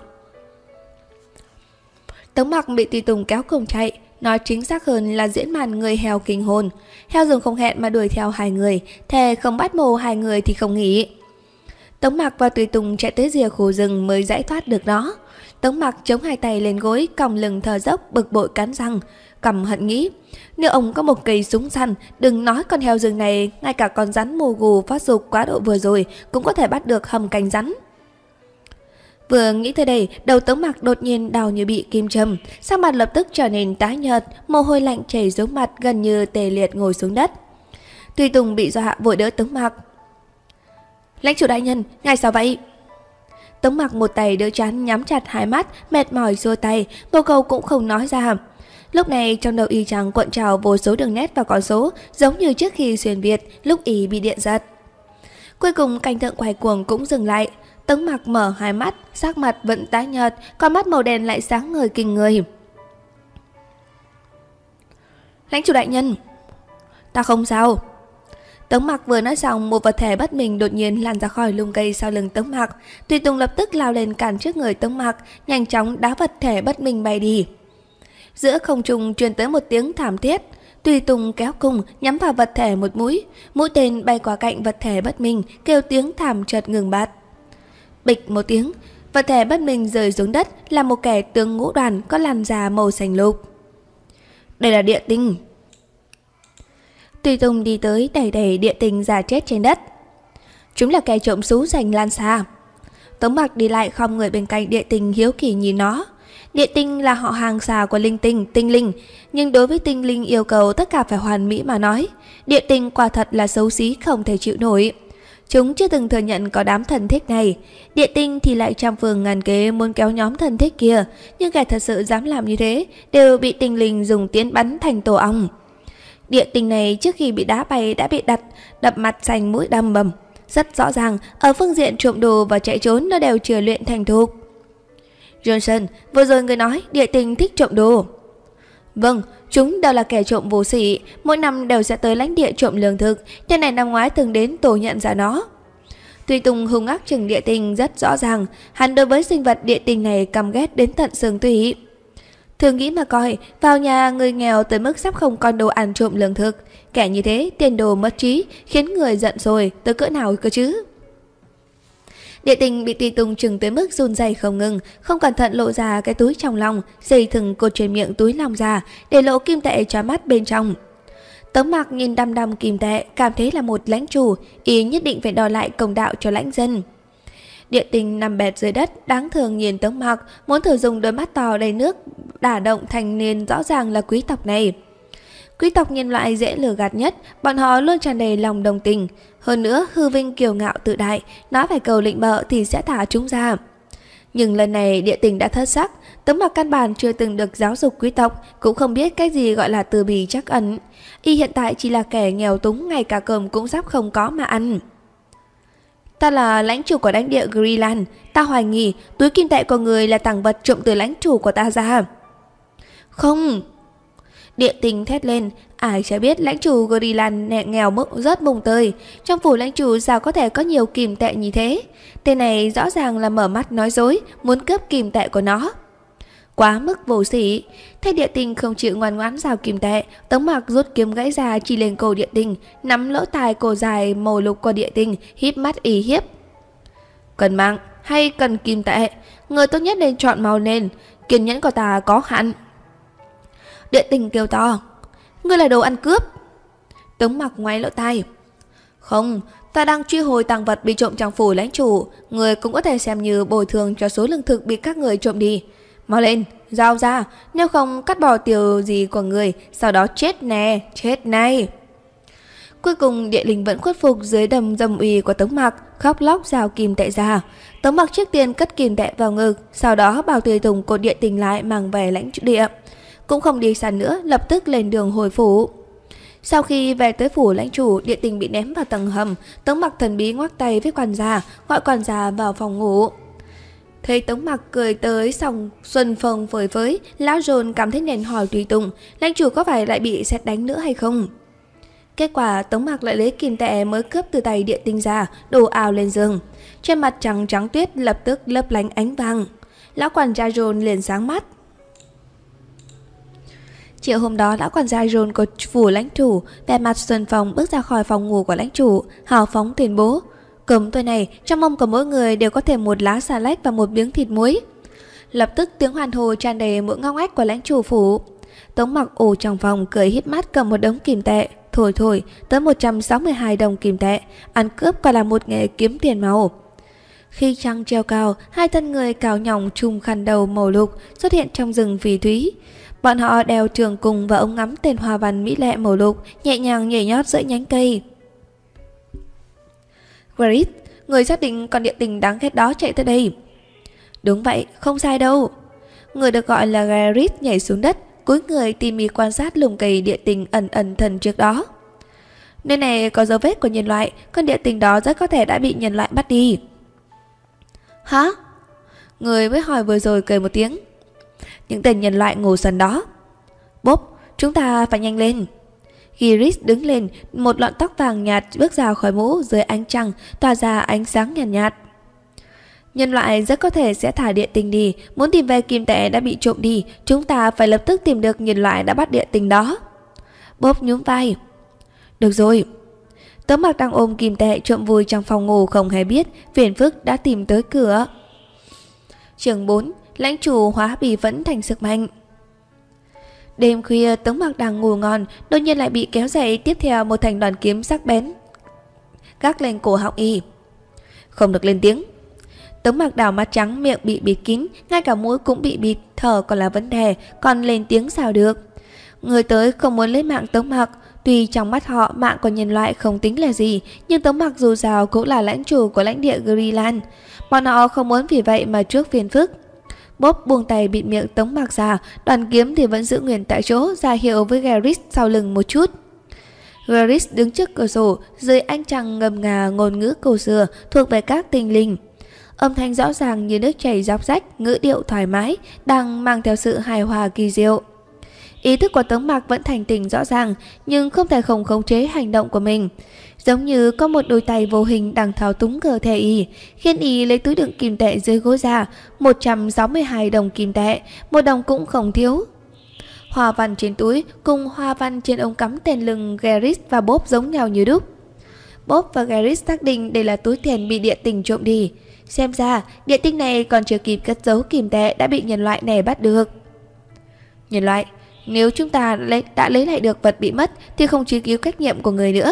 Tống Mạc bị tùy tùng kéo cùng chạy, nói chính xác hơn là diễn màn người heo kinh hồn. Heo rừng không hẹn mà đuổi theo hai người, thề không bắt mồ hai người thì không nghỉ. Tống Mạc và tùy tùng chạy tới rìa khu rừng mới giải thoát được nó. Tống Mạc chống hai tay lên gối, còng lưng thở dốc, bực bội cắn răng, căm hận nghĩ: nếu ông có một cây súng săn, đừng nói con heo rừng này, ngay cả con rắn mồ gù phát dục quá độ vừa rồi cũng có thể bắt được hầm cánh rắn. Vừa nghĩ tới đây, đầu Tống Mạc đột nhiên đau như bị kim châm, sắc mặt lập tức trở nên tái nhợt, mồ hôi lạnh chảy xuống mặt, gần như tê liệt ngồi xuống đất. Tùy tùng bị dọa vội đỡ Tống Mạc: lãnh chủ đại nhân, ngài sao vậy? Tống Mạc một tay đỡ trán, nhắm chặt hai mắt, mệt mỏi xua tay, một câu cũng không nói ra. Lúc này trong đầu y chang cuộn trào vô số đường nét và con số, giống như trước khi xuyên Việt, lúc y bị điện giật. Cuối cùng cảnh tượng quay cuồng cũng dừng lại. Tống Mạc mở hai mắt, sắc mặt vẫn tái nhợt, con mắt màu đen lại sáng ngời kinh người. Lãnh chủ đại nhân, ta không sao. Tống Mạc vừa nói xong, một vật thể bất minh đột nhiên lan ra khỏi lùm cây sau lưng Tống Mạc. Tùy tùng lập tức lao lên cản trước người Tống Mạc, nhanh chóng đá vật thể bất minh bay đi. Giữa không trung truyền tới một tiếng thảm thiết. Tùy tùng kéo cung nhắm vào vật thể một mũi, mũi tên bay qua cạnh vật thể bất minh, kêu tiếng thảm chợt ngừng bạt. Bịch một tiếng, vật thể bất minh rơi xuống đất là một kẻ tướng ngũ đoàn có làn da màu xanh lục. Đây là địa tinh. Tùy tùng đi tới đẩy đẩy địa tinh già chết trên đất. Chúng là kẻ trộm xú giành lan xa. Tống Mạc đi lại khom người bên cạnh địa tinh hiếu kỳ nhìn nó. Địa tinh là họ hàng xa của linh tinh, tinh linh, nhưng đối với tinh linh yêu cầu tất cả phải hoàn mỹ mà nói. Địa tinh quả thật là xấu xí không thể chịu nổi. Chúng chưa từng thừa nhận có đám thần thích này. Địa tinh thì lại trăm phương ngàn kế muốn kéo nhóm thần thích kia, nhưng kẻ thật sự dám làm như thế đều bị tinh linh dùng tiến bắn thành tổ ong. Địa tinh này trước khi bị đá bay đã bị đặt đập mặt xanh mũi đầm bầm. Rất rõ ràng ở phương diện trộm đồ và chạy trốn nó đều chưa luyện thành thục. Johnson, vừa rồi người nói địa tinh thích trộm đồ. Vâng, chúng đều là kẻ trộm vô sỉ, mỗi năm đều sẽ tới lãnh địa trộm lương thực, cho này năm ngoái từng đến tổ nhận ra nó. Tuy Tùng hung ác chừng địa tinh rất rõ ràng, hắn đối với sinh vật địa tinh này căm ghét đến tận xương tủy. Thường nghĩ mà coi, vào nhà người nghèo tới mức sắp không còn đồ ăn trộm lương thực, kẻ như thế tiền đồ mất trí, khiến người giận rồi, tới cỡ nào cơ chứ. Địa tinh bị Tùy Tùng chừng tới mức run rẩy không ngừng, không cẩn thận lộ ra cái túi trong lòng, dây thừng cột trên miệng túi lòng ra, để lộ kim tệ chói mắt bên trong. Tống Mặc nhìn đăm đăm kim tệ, cảm thấy là một lãnh chủ, ý nhất định phải đòi lại công đạo cho lãnh dân. Địa tinh nằm bệt dưới đất, đáng thương nhìn Tống Mặc, muốn thử dùng đôi mắt to đầy nước đả động thành niên rõ ràng là quý tộc này. Quý tộc nhân loại dễ lừa gạt nhất, bọn họ luôn tràn đầy lòng đồng tình. Hơn nữa, hư vinh kiêu ngạo tự đại, nói phải cầu lệnh bợ thì sẽ thả chúng ra. Nhưng lần này địa tình đã thất sắc, Tống Mặc căn bản chưa từng được giáo dục quý tộc, cũng không biết cái gì gọi là từ bì trắc ẩn. Y hiện tại chỉ là kẻ nghèo túng, ngay cả cơm cũng sắp không có mà ăn. Ta là lãnh chủ của lãnh địa Greenland, ta hoài nghi túi kim tệ của người là tàng vật trộm từ lãnh chủ của ta ra. Không! Địa tình thét lên, ai chả biết lãnh chủ Greenland nghèo mức rất mùng tơi, trong phủ lãnh chủ sao có thể có nhiều kim tệ như thế. Tên này rõ ràng là mở mắt nói dối, muốn cướp kim tệ của nó. Quá mức vô sỉ. Thấy địa tình không chịu ngoan ngoãn giao kim tệ, Tống Mặc rút kiếm gãy ra chỉ lên cổ địa tình, nắm lỗ tai cổ dài màu lục của địa tình, híp mắt ý hiếp. Cần mạng hay cần kim tệ, người tốt nhất nên chọn màu nên, kiên nhẫn của ta có hạn. Địa tình kêu to, ngươi là đồ ăn cướp. Tống Mặc ngoáy lỗ tai, không, ta đang truy hồi tàng vật bị trộm trong phủ lãnh chủ, người cũng có thể xem như bồi thường cho số lương thực bị các người trộm đi. Mau lên, giao ra, nếu không cắt bỏ tiểu gì của người, sau đó chết nè, chết này. Cuối cùng địa linh vẫn khuất phục dưới đầm dâm uy của Tống Mặc, khóc lóc giao kim tệ ra. Tống Mặc trước tiên cất kim tệ vào ngực, sau đó bảo Tùy Tùng cột địa tình lại mang về lãnh địa. Cũng không đi xa nữa, lập tức lên đường hồi phủ. Sau khi về tới phủ lãnh chủ, địa tình bị ném vào tầng hầm. Tống Mặc thần bí ngoắc tay với quản gia, gọi quản gia vào phòng ngủ. Thấy Tống Mặc cười tới xong xuân phong phơi phới, lão John cảm thấy nền hỏi Tùy Tùng, lãnh chủ có phải lại bị sét đánh nữa hay không? Kết quả Tống Mặc lại lấy kim tệ mới cướp từ tay địa tinh ra, đổ ào lên giường. Trên mặt trắng trắng tuyết lập tức lấp lánh ánh vàng. Lão quản gia John liền sáng mắt. Chiều hôm đó, lão quản gia John của phủ lãnh chủ vẻ mặt xuân phong bước ra khỏi phòng ngủ của lãnh chủ, hào phóng tuyên bố: cấm tối này trong mông của mỗi người đều có thể một lá xà lách và một miếng thịt muối. Lập tức tiếng hoàn hồ tràn đầy mỗi ngóc ngách của lãnh chủ phủ. Tống Mặc ồ trong phòng cười híp mắt cầm một đống kim tệ, thổi thổi tới một trăm sáu mươi hai đồng kim tệ. Ăn cướp còn là một nghề kiếm tiền màu. Khi trăng treo cao, hai thân người cào nhỏng trùm khăn đầu màu lục xuất hiện trong rừng phỉ thúy. Bọn họ đeo trường cùng và ống ngắm tên hoa văn mỹ lệ màu lục, nhẹ nhàng nhảy nhót giữa nhánh cây. Grit, người xác định con địa tình đáng ghét đó chạy tới đây. Đúng vậy, không sai đâu. Người được gọi là Grit nhảy xuống đất, cúi người tỉ mỉ quan sát lùm cây địa tình ẩn ẩn thần trước đó. Nơi này có dấu vết của nhân loại, con địa tình đó rất có thể đã bị nhân loại bắt đi. Hả? Người mới hỏi vừa rồi cười một tiếng. Những tên nhân loại ngu xuẩn đó. Bốp, chúng ta phải nhanh lên. Giris đứng lên, một lọn tóc vàng nhạt bước ra khỏi mũ, dưới ánh trăng tỏa ra ánh sáng nhàn nhạt, nhạt. Nhân loại rất có thể sẽ thả địa tình đi. Muốn tìm về kim tệ đã bị trộm đi, chúng ta phải lập tức tìm được nhân loại đã bắt địa tình đó. Bốp nhún vai. Được rồi. Tống Mặc đang ôm kim tệ trộm vui trong phòng ngủ, không hề biết phiền phức đã tìm tới cửa. Chương bốn. Lãnh chủ hóa bì vẫn thành sức mạnh. Đêm khuya, Tống Mặc đang ngủ ngon, đột nhiên lại bị kéo dậy, tiếp theo một thành đoàn kiếm sắc bén gác lên cổ họng y. Không được lên tiếng. Tống Mặc đảo mắt trắng, miệng bị bịt kín, ngay cả mũi cũng bị bịt, thở còn là vấn đề, còn lên tiếng sao được. Người tới không muốn lấy mạng Tống Mặc, Tuy trong mắt họ mạng của nhân loại không tính là gì, nhưng Tống Mặc dù sao cũng là lãnh chủ của lãnh địa Greenland. Bọn họ không muốn vì vậy mà trước phiền phức. Bob buông tay bịt miệng Tống Mặc ra, đoàn kiếm thì vẫn giữ nguyên tại chỗ, ra hiệu với Garrett sau lưng một chút. Garrett đứng trước cửa sổ, dưới ánh trăng ngầm ngà ngôn ngữ cổ xưa thuộc về các tinh linh. Âm thanh rõ ràng như nước chảy róc rách, ngữ điệu thoải mái, đang mang theo sự hài hòa kỳ diệu. Ý thức của Tống Mặc vẫn thành tỉnh rõ ràng, nhưng không thể không khống chế hành động của mình. Giống như có một đôi tay vô hình đang thao túng cơ thể y, khiến y lấy túi đựng kim tệ dưới gối ra, một trăm sáu mươi hai đồng kim tệ, một đồng cũng không thiếu. Hoa văn trên túi cùng hoa văn trên ống cắm tên lưng Garrett và Bob giống nhau như đúc. Bob và Garrett xác định đây là túi tiền bị địa tinh trộm đi. Xem ra, địa tinh này còn chưa kịp cất giấu kim tệ đã bị nhân loại này bắt được. Nhân loại, nếu chúng ta đã lấy lại được vật bị mất thì không truy cứu trách nhiệm của người nữa.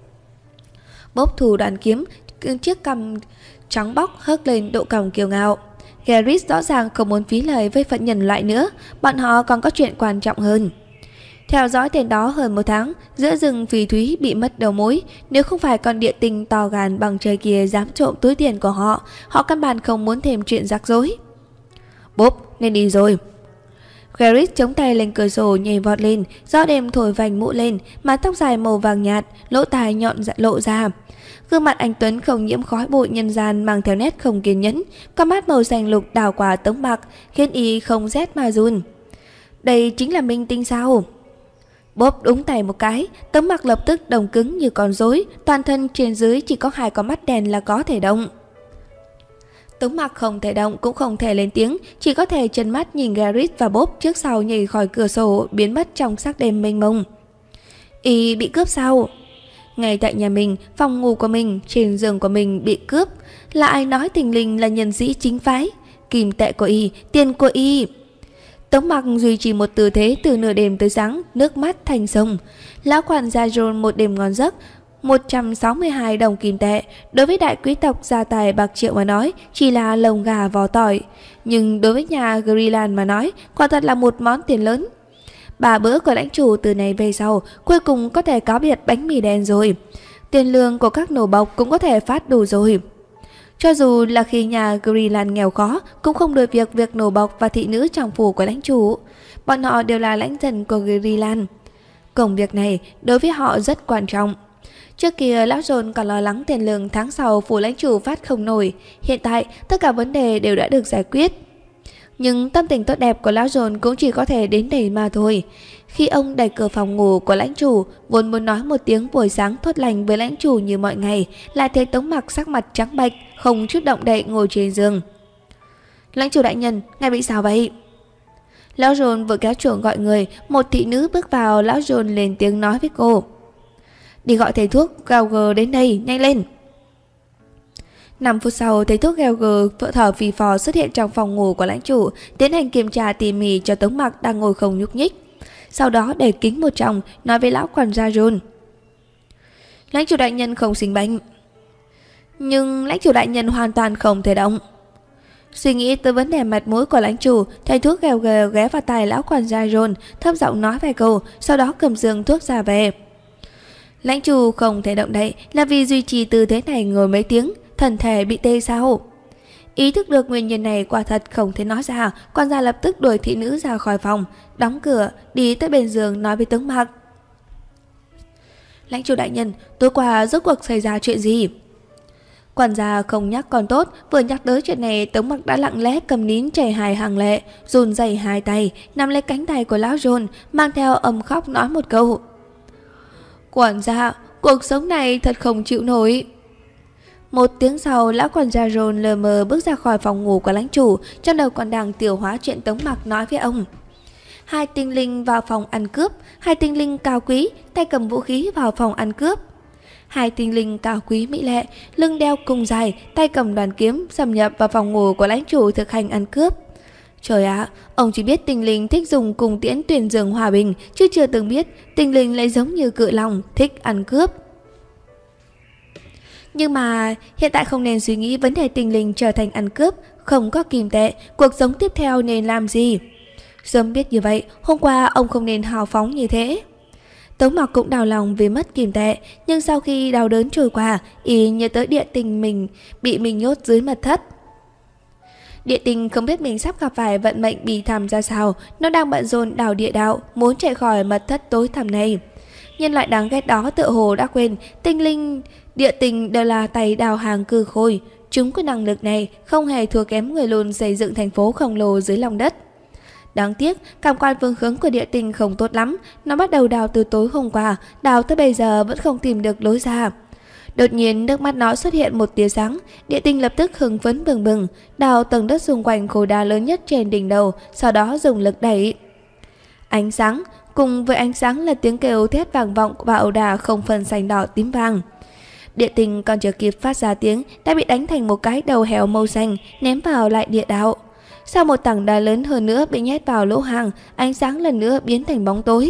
Bob thủ đoàn kiếm, chiếc cằm trắng bóc hất lên độ còng kiêu ngạo. Garrett rõ ràng không muốn phí lời với phận nhân loại nữa, bọn họ còn có chuyện quan trọng hơn. Theo dõi tên đó hơn một tháng, giữa rừng phỉ thúy bị mất đầu mối. Nếu không phải con địa tinh to gan bằng trời kia dám trộm túi tiền của họ, họ căn bản không muốn thêm chuyện rắc rối. Bob, nên đi rồi. Garrett chống tay lên cửa sổ nhảy vọt lên, gió đêm thổi vành mũ lên, mái tóc dài màu vàng nhạt, lỗ tai nhọn lộ ra. Gương mặt anh Tuấn không nhiễm khói bụi nhân gian mang theo nét không kiên nhẫn, con mắt màu xanh lục đảo qua Tống Mặc, khiến y không rét mà run. Đây chính là minh tinh sao? Bob đúng tay một cái, Tống Mặc lập tức đồng cứng như con rối, toàn thân trên dưới chỉ có hai con mắt đen là có thể động. Tống Mặc không thể động cũng không thể lên tiếng, chỉ có thể trần mắt nhìn Garrett và Bob trước sau nhảy khỏi cửa sổ, biến mất trong sắc đêm mênh mông. Y bị cướp sao? Ngay tại nhà mình, phòng ngủ của mình, trên giường của mình bị cướp. Là ai nói tình linh là nhân sĩ chính phái? Kim tệ của y, tiền của y. Tống Mặc duy trì một tư thế từ nửa đêm tới sáng, nước mắt thành sông. Lão quản gia John một đêm ngon giấc, một trăm sáu mươi hai đồng kim tệ, đối với đại quý tộc gia tài bạc triệu mà nói chỉ là lồng gà vò tỏi, nhưng đối với nhà Greenland mà nói quả thật là một món tiền lớn. Bà bữa của lãnh chủ từ này về sau cuối cùng có thể cáo biệt bánh mì đen rồi, tiền lương của các nô bộc cũng có thể phát đủ rồi. Cho dù là khi nhà Greenland nghèo khó cũng không đối việc việc nô bộc và thị nữ trong phủ của lãnh chủ, bọn họ đều là lãnh dân của Greenland. Công việc này đối với họ rất quan trọng. Trước kia lão John còn lo lắng tiền lương tháng sau phủ lãnh chủ phát không nổi, hiện tại tất cả vấn đề đều đã được giải quyết. Nhưng tâm tình tốt đẹp của lão John cũng chỉ có thể đến đây mà thôi. Khi ông đẩy cửa phòng ngủ của lãnh chủ, vốn muốn nói một tiếng buổi sáng tốt lành với lãnh chủ như mọi ngày, lại thấy Tống Mặc sắc mặt trắng bệch, không chút động đậy ngồi trên giường. Lãnh chủ đại nhân, ngài bị sao vậy? Lão John vừa kéo chuồng gọi người, một thị nữ bước vào, lão John lên tiếng nói với cô. Đi gọi thầy thuốc Gallagher đến đây, nhanh lên. năm phút sau, thầy thuốc Gallagher thở phì phò xuất hiện trong phòng ngủ của lãnh chủ, tiến hành kiểm tra tỉ mỉ cho Tống Mặc đang ngồi không nhúc nhích. Sau đó đẩy kính một trong, nói với lão quản gia John. Lãnh chủ đại nhân không sinh bệnh. Nhưng lãnh chủ đại nhân hoàn toàn không thể động. Suy nghĩ tới vấn đề mặt mũi của lãnh chủ, thầy thuốc Gallagher ghé vào tai lão quản gia John, thấp giọng nói vài câu, sau đó cầm giường thuốc ra về. Lãnh chủ không thể động đậy là vì duy trì tư thế này ngồi mấy tiếng, thần thể bị tê sao? Ý thức được nguyên nhân này quả thật không thể nói ra, quản gia lập tức đuổi thị nữ ra khỏi phòng, đóng cửa, đi tới bên giường nói với Tống Mặc. Lãnh chủ đại nhân, tối qua rốt cuộc xảy ra chuyện gì? Quản gia không nhắc còn tốt, vừa nhắc tới chuyện này Tống Mặc đã lặng lẽ cầm nín chảy hài hàng lệ, run rẩy hai tay, nắm lấy cánh tay của lão John, mang theo âm khóc nói một câu. Quản gia, cuộc sống này thật không chịu nổi. Một tiếng sau, lão quản gia John lờ mờ bước ra khỏi phòng ngủ của lãnh chủ, trong đầu còn đang tiêu hóa chuyện Tống Mặc nói với ông. Hai tinh linh vào phòng ăn cướp, hai tinh linh cao quý, tay cầm vũ khí vào phòng ăn cướp. Hai tinh linh cao quý mỹ lệ, lưng đeo cung dài, tay cầm đoàn kiếm xâm nhập vào phòng ngủ của lãnh chủ thực hành ăn cướp. Trời ạ, à, ông chỉ biết tinh linh thích dùng cung tiễn tuyển giường hòa bình, chứ chưa từng biết tinh linh lại giống như cự long, thích ăn cướp. Nhưng mà hiện tại không nên suy nghĩ vấn đề tinh linh trở thành ăn cướp, không có kim tệ, cuộc sống tiếp theo nên làm gì. Sớm biết như vậy, hôm qua ông không nên hào phóng như thế. Tống Mặc cũng đau lòng vì mất kim tệ, nhưng sau khi đau đớn trôi qua, y nhớ tới Địa Tình mình bị mình nhốt dưới mật thất. Địa Tình không biết mình sắp gặp phải vận mệnh bi thảm ra sao, nó đang bận rộn đào địa đạo, muốn chạy khỏi mật thất tối thẳm này. Nhân loại đáng ghét đó tựa hồ đã quên, tinh linh Địa Tình đều là tay đào hàng cừ khôi, chúng có năng lực này không hề thua kém người lùn xây dựng thành phố khổng lồ dưới lòng đất. Đáng tiếc, cảm quan phương hướng của Địa Tình không tốt lắm, nó bắt đầu đào từ tối hôm qua, đào tới bây giờ vẫn không tìm được lối ra. Đột nhiên nước mắt nó xuất hiện một tia sáng, Địa Tình lập tức hưng phấn bừng bừng, đào tầng đất xung quanh khối đá lớn nhất trên đỉnh đầu, sau đó dùng lực đẩy. Ánh sáng, cùng với ánh sáng là tiếng kêu thét vang vọng và ẩu đả không phân xanh đỏ tím vàng. Địa Tình còn chưa kịp phát ra tiếng đã bị đánh thành một cái đầu heo màu xanh, ném vào lại địa đạo. Sau một tảng đá lớn hơn nữa bị nhét vào lỗ hang, ánh sáng lần nữa biến thành bóng tối.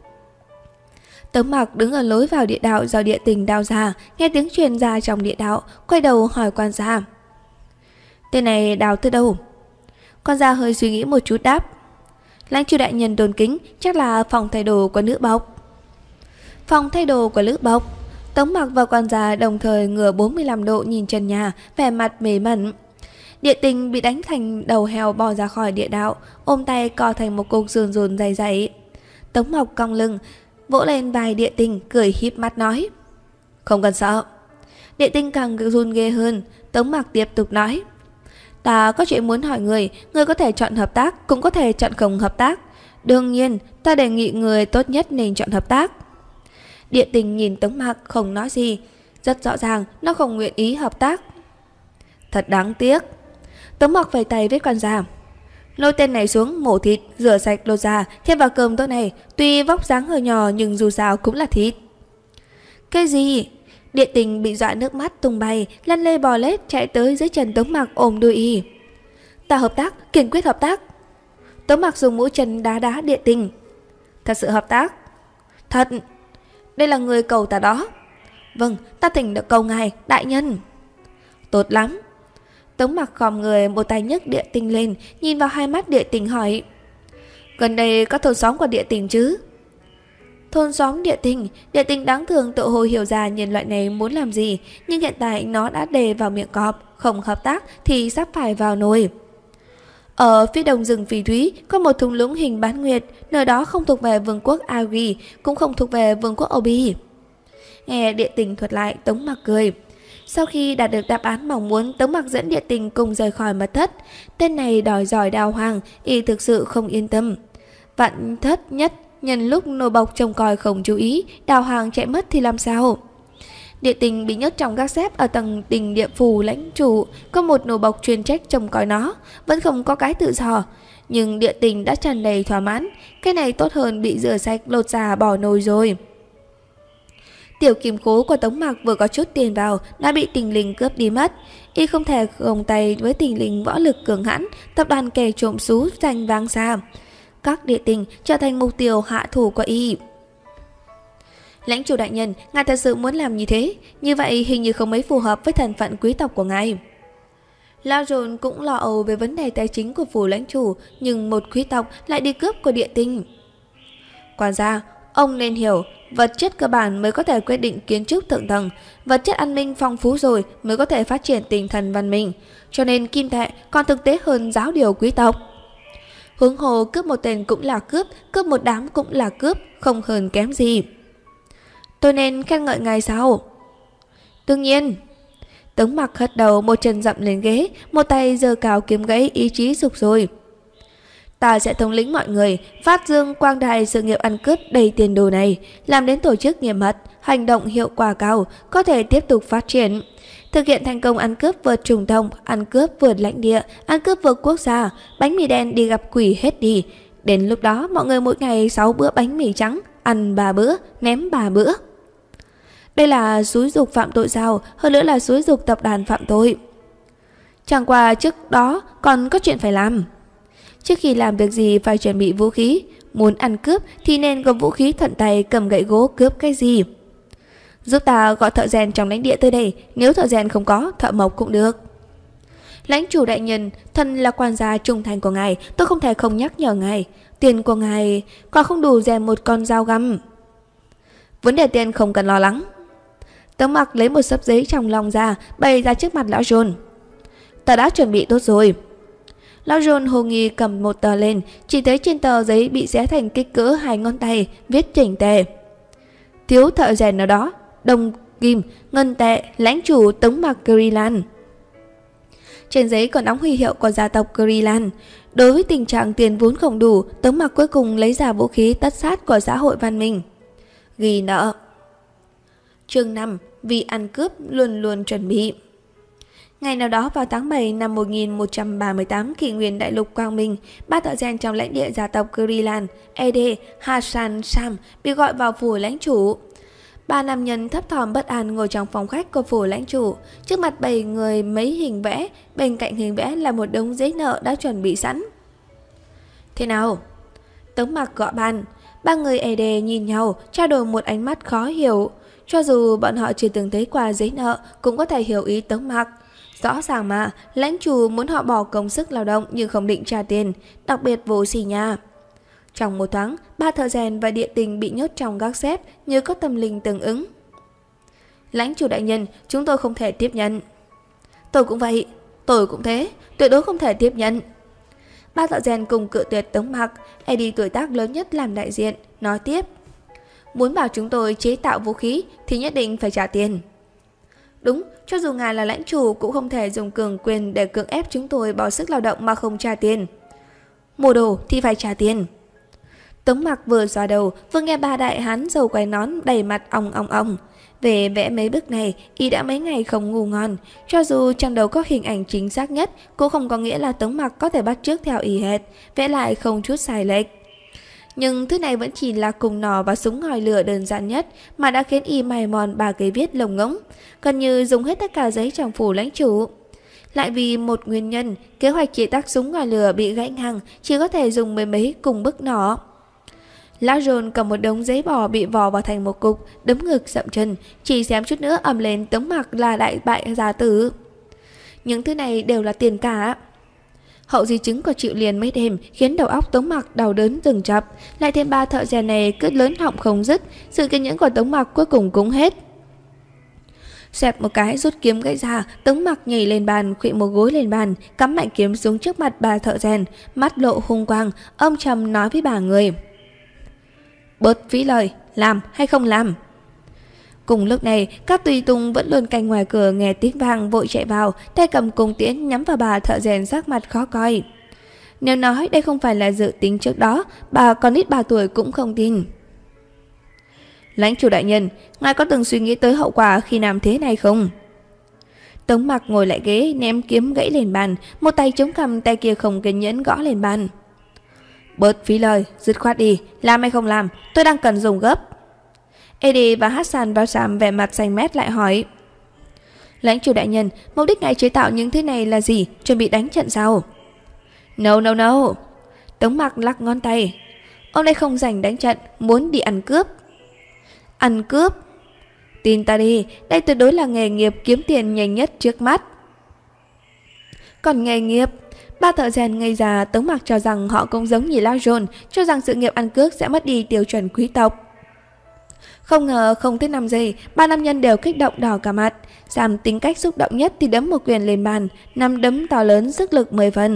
Tống Mặc đứng ở lối vào địa đạo do Địa Tình đào ra, nghe tiếng truyền ra trong địa đạo, quay đầu hỏi quan gia: "Tên này đào từ đâu?" Quan gia hơi suy nghĩ một chút đáp: "Lãnh Chủ đại nhân tôn kính, chắc là phòng thay đồ của nữ bộc." Phòng thay đồ của nữ bộc. Tống Mặc và quan gia đồng thời ngửa bốn mươi lăm độ nhìn trần nhà, vẻ mặt mê mẩn. Địa Tình bị đánh thành đầu heo bò ra khỏi địa đạo, ôm tay co thành một cục run run dày dày. Tống Mặc cong lưng, vỗ lên vai Địa Tình, cười híp mắt nói: "Không cần sợ." Địa Tình càng run ghê hơn. Tống Mặc tiếp tục nói: "Ta có chuyện muốn hỏi người, người có thể chọn hợp tác, cũng có thể chọn không hợp tác. Đương nhiên, ta đề nghị người tốt nhất nên chọn hợp tác." Địa Tình nhìn Tống Mặc không nói gì, rất rõ ràng nó không nguyện ý hợp tác. Thật đáng tiếc. Tống Mặc vẫy tay với quan gia: "Lôi tên này xuống, mổ thịt, rửa sạch lột ra, thêm vào cơm tối này. Tuy vóc dáng hơi nhỏ nhưng dù sao cũng là thịt." "Cái gì?" Địa Tình bị dọa nước mắt tung bay, lăn lê bò lết chạy tới dưới chân Tống Mặc ôm đuôi y. "Ta hợp tác, kiên quyết hợp tác." Tống Mặc dùng mũi chân đá đá Địa Tình: "Thật sự hợp tác?" "Thật. Đây là người cầu ta đó." "Vâng, ta thỉnh được cầu ngài, đại nhân." "Tốt lắm." Tống Mặc khom người, một tay nhấc Địa Tình lên, nhìn vào hai mắt Địa Tình hỏi: "Gần đây có thôn xóm của Địa Tình chứ?" Thôn xóm Địa Tình. Địa Tình đáng thường tự hồ hiểu ra nhân loại này muốn làm gì, nhưng hiện tại nó đã đề vào miệng cọp, không hợp tác thì sắp phải vào nồi. Ở phía đông rừng phỉ thúy có một thung lũng hình bán nguyệt, nơi đó không thuộc về vương quốc Agri, cũng không thuộc về vương quốc Obi. Nghe Địa Tình thuật lại, Tống Mặc cười. Sau khi đạt được đáp án mong muốn, Tống Mặc dẫn Địa Tình cùng rời khỏi mật thất. Tên này đòi giỏi đào hoàng, y thực sự không yên tâm. Vạn thất nhất, nhân lúc nô bộc trông coi không chú ý, đào hoàng chạy mất thì làm sao? Địa Tình bị nhốt trong gác xếp ở tầng đình địa phủ lãnh chủ, có một nô bộc chuyên trách trông coi nó, vẫn không có cái tự do. Nhưng Địa Tình đã tràn đầy thỏa mãn, cái này tốt hơn bị rửa sạch lột ra bỏ nồi rồi. Tiểu kim khố của Tống Mặc vừa có chút tiền vào đã bị tình linh cướp đi mất. Y không thể gồng tay với tình linh võ lực cường hãn, tập đoàn kẻ trộm xú giành vang xa. Các Địa Tình trở thành mục tiêu hạ thủ của Y. "Lãnh chủ đại nhân, ngài thật sự muốn làm như thế? Như vậy hình như không mấy phù hợp với thân phận quý tộc của ngài." Lao Dồn cũng lo âu về vấn đề tài chính của phủ lãnh chủ, nhưng một quý tộc lại đi cướp của Địa Tình. "Quan gia, ông nên hiểu, vật chất cơ bản mới có thể quyết định kiến trúc thượng tầng, vật chất an ninh phong phú rồi mới có thể phát triển tinh thần văn minh, cho nên kim tệ còn thực tế hơn giáo điều quý tộc. Huống hồ cướp một tên cũng là cướp, cướp một đám cũng là cướp, không hơn kém gì." "Tôi nên khen ngợi ngài sao?" "Đương nhiên." Tống Mặc hất đầu, một chân dậm lên ghế, một tay giơ cao kiếm gãy, ý chí sục sôi. "Ta sẽ thống lĩnh mọi người, phát dương quang đại sự nghiệp ăn cướp đầy tiền đồ này, làm đến tổ chức nghiêm mật, hành động hiệu quả cao, có thể tiếp tục phát triển. Thực hiện thành công ăn cướp vượt chủng tộc, ăn cướp vượt lãnh địa, ăn cướp vượt quốc gia, bánh mì đen đi gặp quỷ hết đi. Đến lúc đó mọi người mỗi ngày sáu bữa bánh mì trắng, ăn ba bữa, ném ba bữa." Đây là xúi dục phạm tội sao? Hơn nữa là xúi dục tập đoàn phạm tội. Chẳng qua trước đó còn có chuyện phải làm. Trước khi làm việc gì phải chuẩn bị vũ khí. Muốn ăn cướp thì nên có vũ khí thuận tay, cầm gậy gỗ cướp cái gì. "Giúp ta gọi thợ rèn trong lãnh địa tới đây, nếu thợ rèn không có, thợ mộc cũng được." "Lãnh chủ đại nhân, thân là quan gia trung thành của ngài, tôi không thể không nhắc nhở ngài. Tiền của ngài còn không đủ rèn một con dao găm." vấn đề tiền không cần lo lắng. Tống Mặc lấy một xấp giấy trong lòng ra, bày ra trước mặt lão John. Ta đã chuẩn bị tốt rồi. Lão John hồ nghi cầm một tờ lên, chỉ thấy trên tờ giấy bị xé thành kích cỡ hai ngón tay, viết chỉnh tề: thiếu thợ rèn nào đó, đồng kim, ngân tệ, lãnh chủ Tống Mặc Greenland. Trên giấy còn đóng huy hiệu của gia tộc Greenland. Đối với tình trạng tiền vốn không đủ, Tống Mặc cuối cùng lấy ra vũ khí tất sát của xã hội văn minh: ghi nợ. Chương năm. Vì ăn cướp luôn luôn chuẩn bị. Ngày nào đó vào tháng bảy năm một nghìn một trăm ba mươi tám, kỷ nguyên đại lục quang minh, ba thợ rèn trong lãnh địa gia tộc Greenland, Ede, Hassan, Sam bị gọi vào phủ lãnh chủ. Ba nam nhân thấp thỏm bất an ngồi trong phòng khách của phủ lãnh chủ. Trước mặt bảy người mấy hình vẽ, bên cạnh hình vẽ là một đống giấy nợ đã chuẩn bị sẵn. Thế nào? Tống Mặc gõ bàn. Ba người Ede nhìn nhau, trao đổi một ánh mắt khó hiểu. Cho dù bọn họ chưa từng thấy qua giấy nợ, cũng có thể hiểu ý Tống Mặc. Rõ ràng mà, lãnh chủ muốn họ bỏ công sức lao động nhưng không định trả tiền, đặc biệt vô xỉ nha. Trong một thoáng, ba thợ rèn và địa tình bị nhốt trong gác xếp như có tâm linh tương ứng. Lãnh chủ đại nhân, chúng tôi không thể tiếp nhận. Tôi cũng vậy, tôi cũng thế, tuyệt đối không thể tiếp nhận. Ba thợ rèn cùng cự tuyệt Tống Mặc. Eddie tuổi tác lớn nhất làm đại diện, nói tiếp: muốn bảo chúng tôi chế tạo vũ khí thì nhất định phải trả tiền. Đúng, cho dù ngài là lãnh chủ cũng không thể dùng cường quyền để cưỡng ép chúng tôi bỏ sức lao động mà không trả tiền. Mua đồ thì phải trả tiền. Tống Mặc vừa xoa đầu, vừa nghe ba đại hán dầu quai nón đầy mặt ong ong ong. Về vẽ mấy bức này, y đã mấy ngày không ngủ ngon. Cho dù trong đầu có hình ảnh chính xác nhất, cũng không có nghĩa là Tống Mặc có thể bắt chước theo y hệt, vẽ lại không chút sai lệch. Nhưng thứ này vẫn chỉ là cùng nỏ và súng ngòi lửa đơn giản nhất mà đã khiến y mài mòn ba cây viết lồng ngỗng, gần như dùng hết tất cả giấy trong phủ lãnh chủ. Lại vì một nguyên nhân, kế hoạch chế tác súng ngòi lửa bị gãy ngang, chỉ có thể dùng mấy mấy cùng bức nỏ. Lão John cầm một đống giấy bò bị vò vào thành một cục, đấm ngực dậm chân, chỉ xém chút nữa ầm lên Tống Mặc là đại bại gia tử. Những thứ này đều là tiền cả. Hậu di chứng của chịu liền mấy đêm khiến đầu óc Tống Mặc đau đớn từng chập, lại thêm ba thợ rèn này cứ lớn họng không dứt, sự kiên nhẫn của Tống Mặc cuối cùng cũng hết. Xẹt một cái rút kiếm gãy ra, Tống Mặc nhảy lên bàn, khuỵu một gối lên bàn, cắm mạnh kiếm xuống trước mặt ba thợ rèn, mắt lộ hung quang, ông trầm nói với ba người: bớt phí lời, làm hay không làm. Cùng lúc này, các tùy tùng vẫn luôn canh ngoài cửa nghe tiếng vang vội chạy vào, tay cầm cung tiễn nhắm vào bà thợ rèn sắc mặt khó coi. Nếu nói đây không phải là dự tính trước đó, bà còn ít ba tuổi cũng không tin. Lãnh chủ đại nhân, ngài có từng suy nghĩ tới hậu quả khi làm thế này không? Tống Mặc ngồi lại ghế, ném kiếm gãy lên bàn, một tay chống cằm, tay kia không kiên nhẫn gõ lên bàn. Bớt phí lời, dứt khoát đi, làm hay không làm, tôi đang cần dùng gấp. Eddie và Hassan vào Sam vẻ mặt xanh mét lại hỏi: lãnh chủ đại nhân, mục đích ngài chế tạo những thứ này là gì, chuẩn bị đánh trận sao? No no no. Tống Mặc lắc ngón tay: ông đây không rảnh đánh trận, muốn đi ăn cướp. Ăn cướp? Tin ta đi, đây tuyệt đối là nghề nghiệp kiếm tiền nhanh nhất trước mắt. Còn nghề nghiệp? Ba thợ rèn ngây già. Tống Mặc cho rằng họ cũng giống như lão John, cho rằng sự nghiệp ăn cướp sẽ mất đi tiêu chuẩn quý tộc. Không ngờ không tới năm giây, ba nam nhân đều kích động đỏ cả mặt. Sam tính cách xúc động nhất thì đấm một quyền lên bàn, nắm đấm to lớn sức lực mười phần.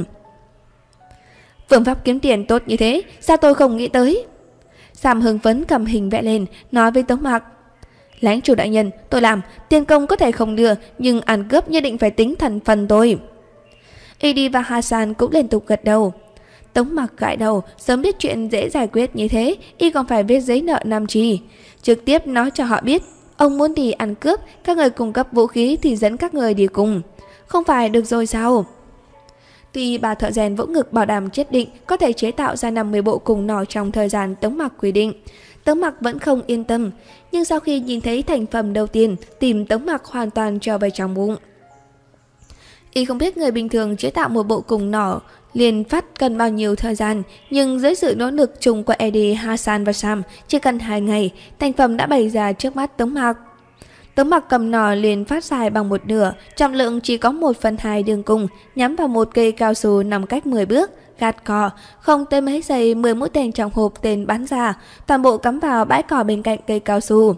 Phương pháp kiếm tiền tốt như thế, sao tôi không nghĩ tới? Sam hưng phấn cầm hình vẽ lên, nói với Tống Mặc: lãnh chủ đại nhân, tôi làm, tiền công có thể không đưa, nhưng ăn cướp nhất định phải tính thành phần tôi. Eddie và Hassan cũng liên tục gật đầu. Tống Mặc gãi đầu, sớm biết chuyện dễ giải quyết như thế, y còn phải viết giấy nợ năm chi. Trực tiếp nói cho họ biết, ông muốn đi ăn cướp, các người cung cấp vũ khí thì dẫn các người đi cùng. Không phải được rồi sao? Tuy bà thợ rèn vỗ ngực bảo đảm chết định có thể chế tạo ra năm mươi bộ cùng nỏ trong thời gian Tống Mặc quy định, Tống Mặc vẫn không yên tâm. Nhưng sau khi nhìn thấy thành phẩm đầu tiên, tìm Tống Mặc hoàn toàn trở về trong bụng. Y không biết người bình thường chế tạo một bộ cùng nỏ liền phát cần bao nhiêu thời gian, nhưng dưới sự nỗ lực chung của Eddie, Hassan và Sam, chỉ cần hai ngày, thành phẩm đã bày ra trước mắt Tống Mặc. Tống Mặc cầm nỏ liền phát dài bằng một nửa, trọng lượng chỉ có một phần hai đường cùng, nhắm vào một cây cao su nằm cách mười bước, gạt cò, không tới mấy giây mười mũi tên trong hộp tên bắn ra, toàn bộ cắm vào bãi cỏ bên cạnh cây cao su.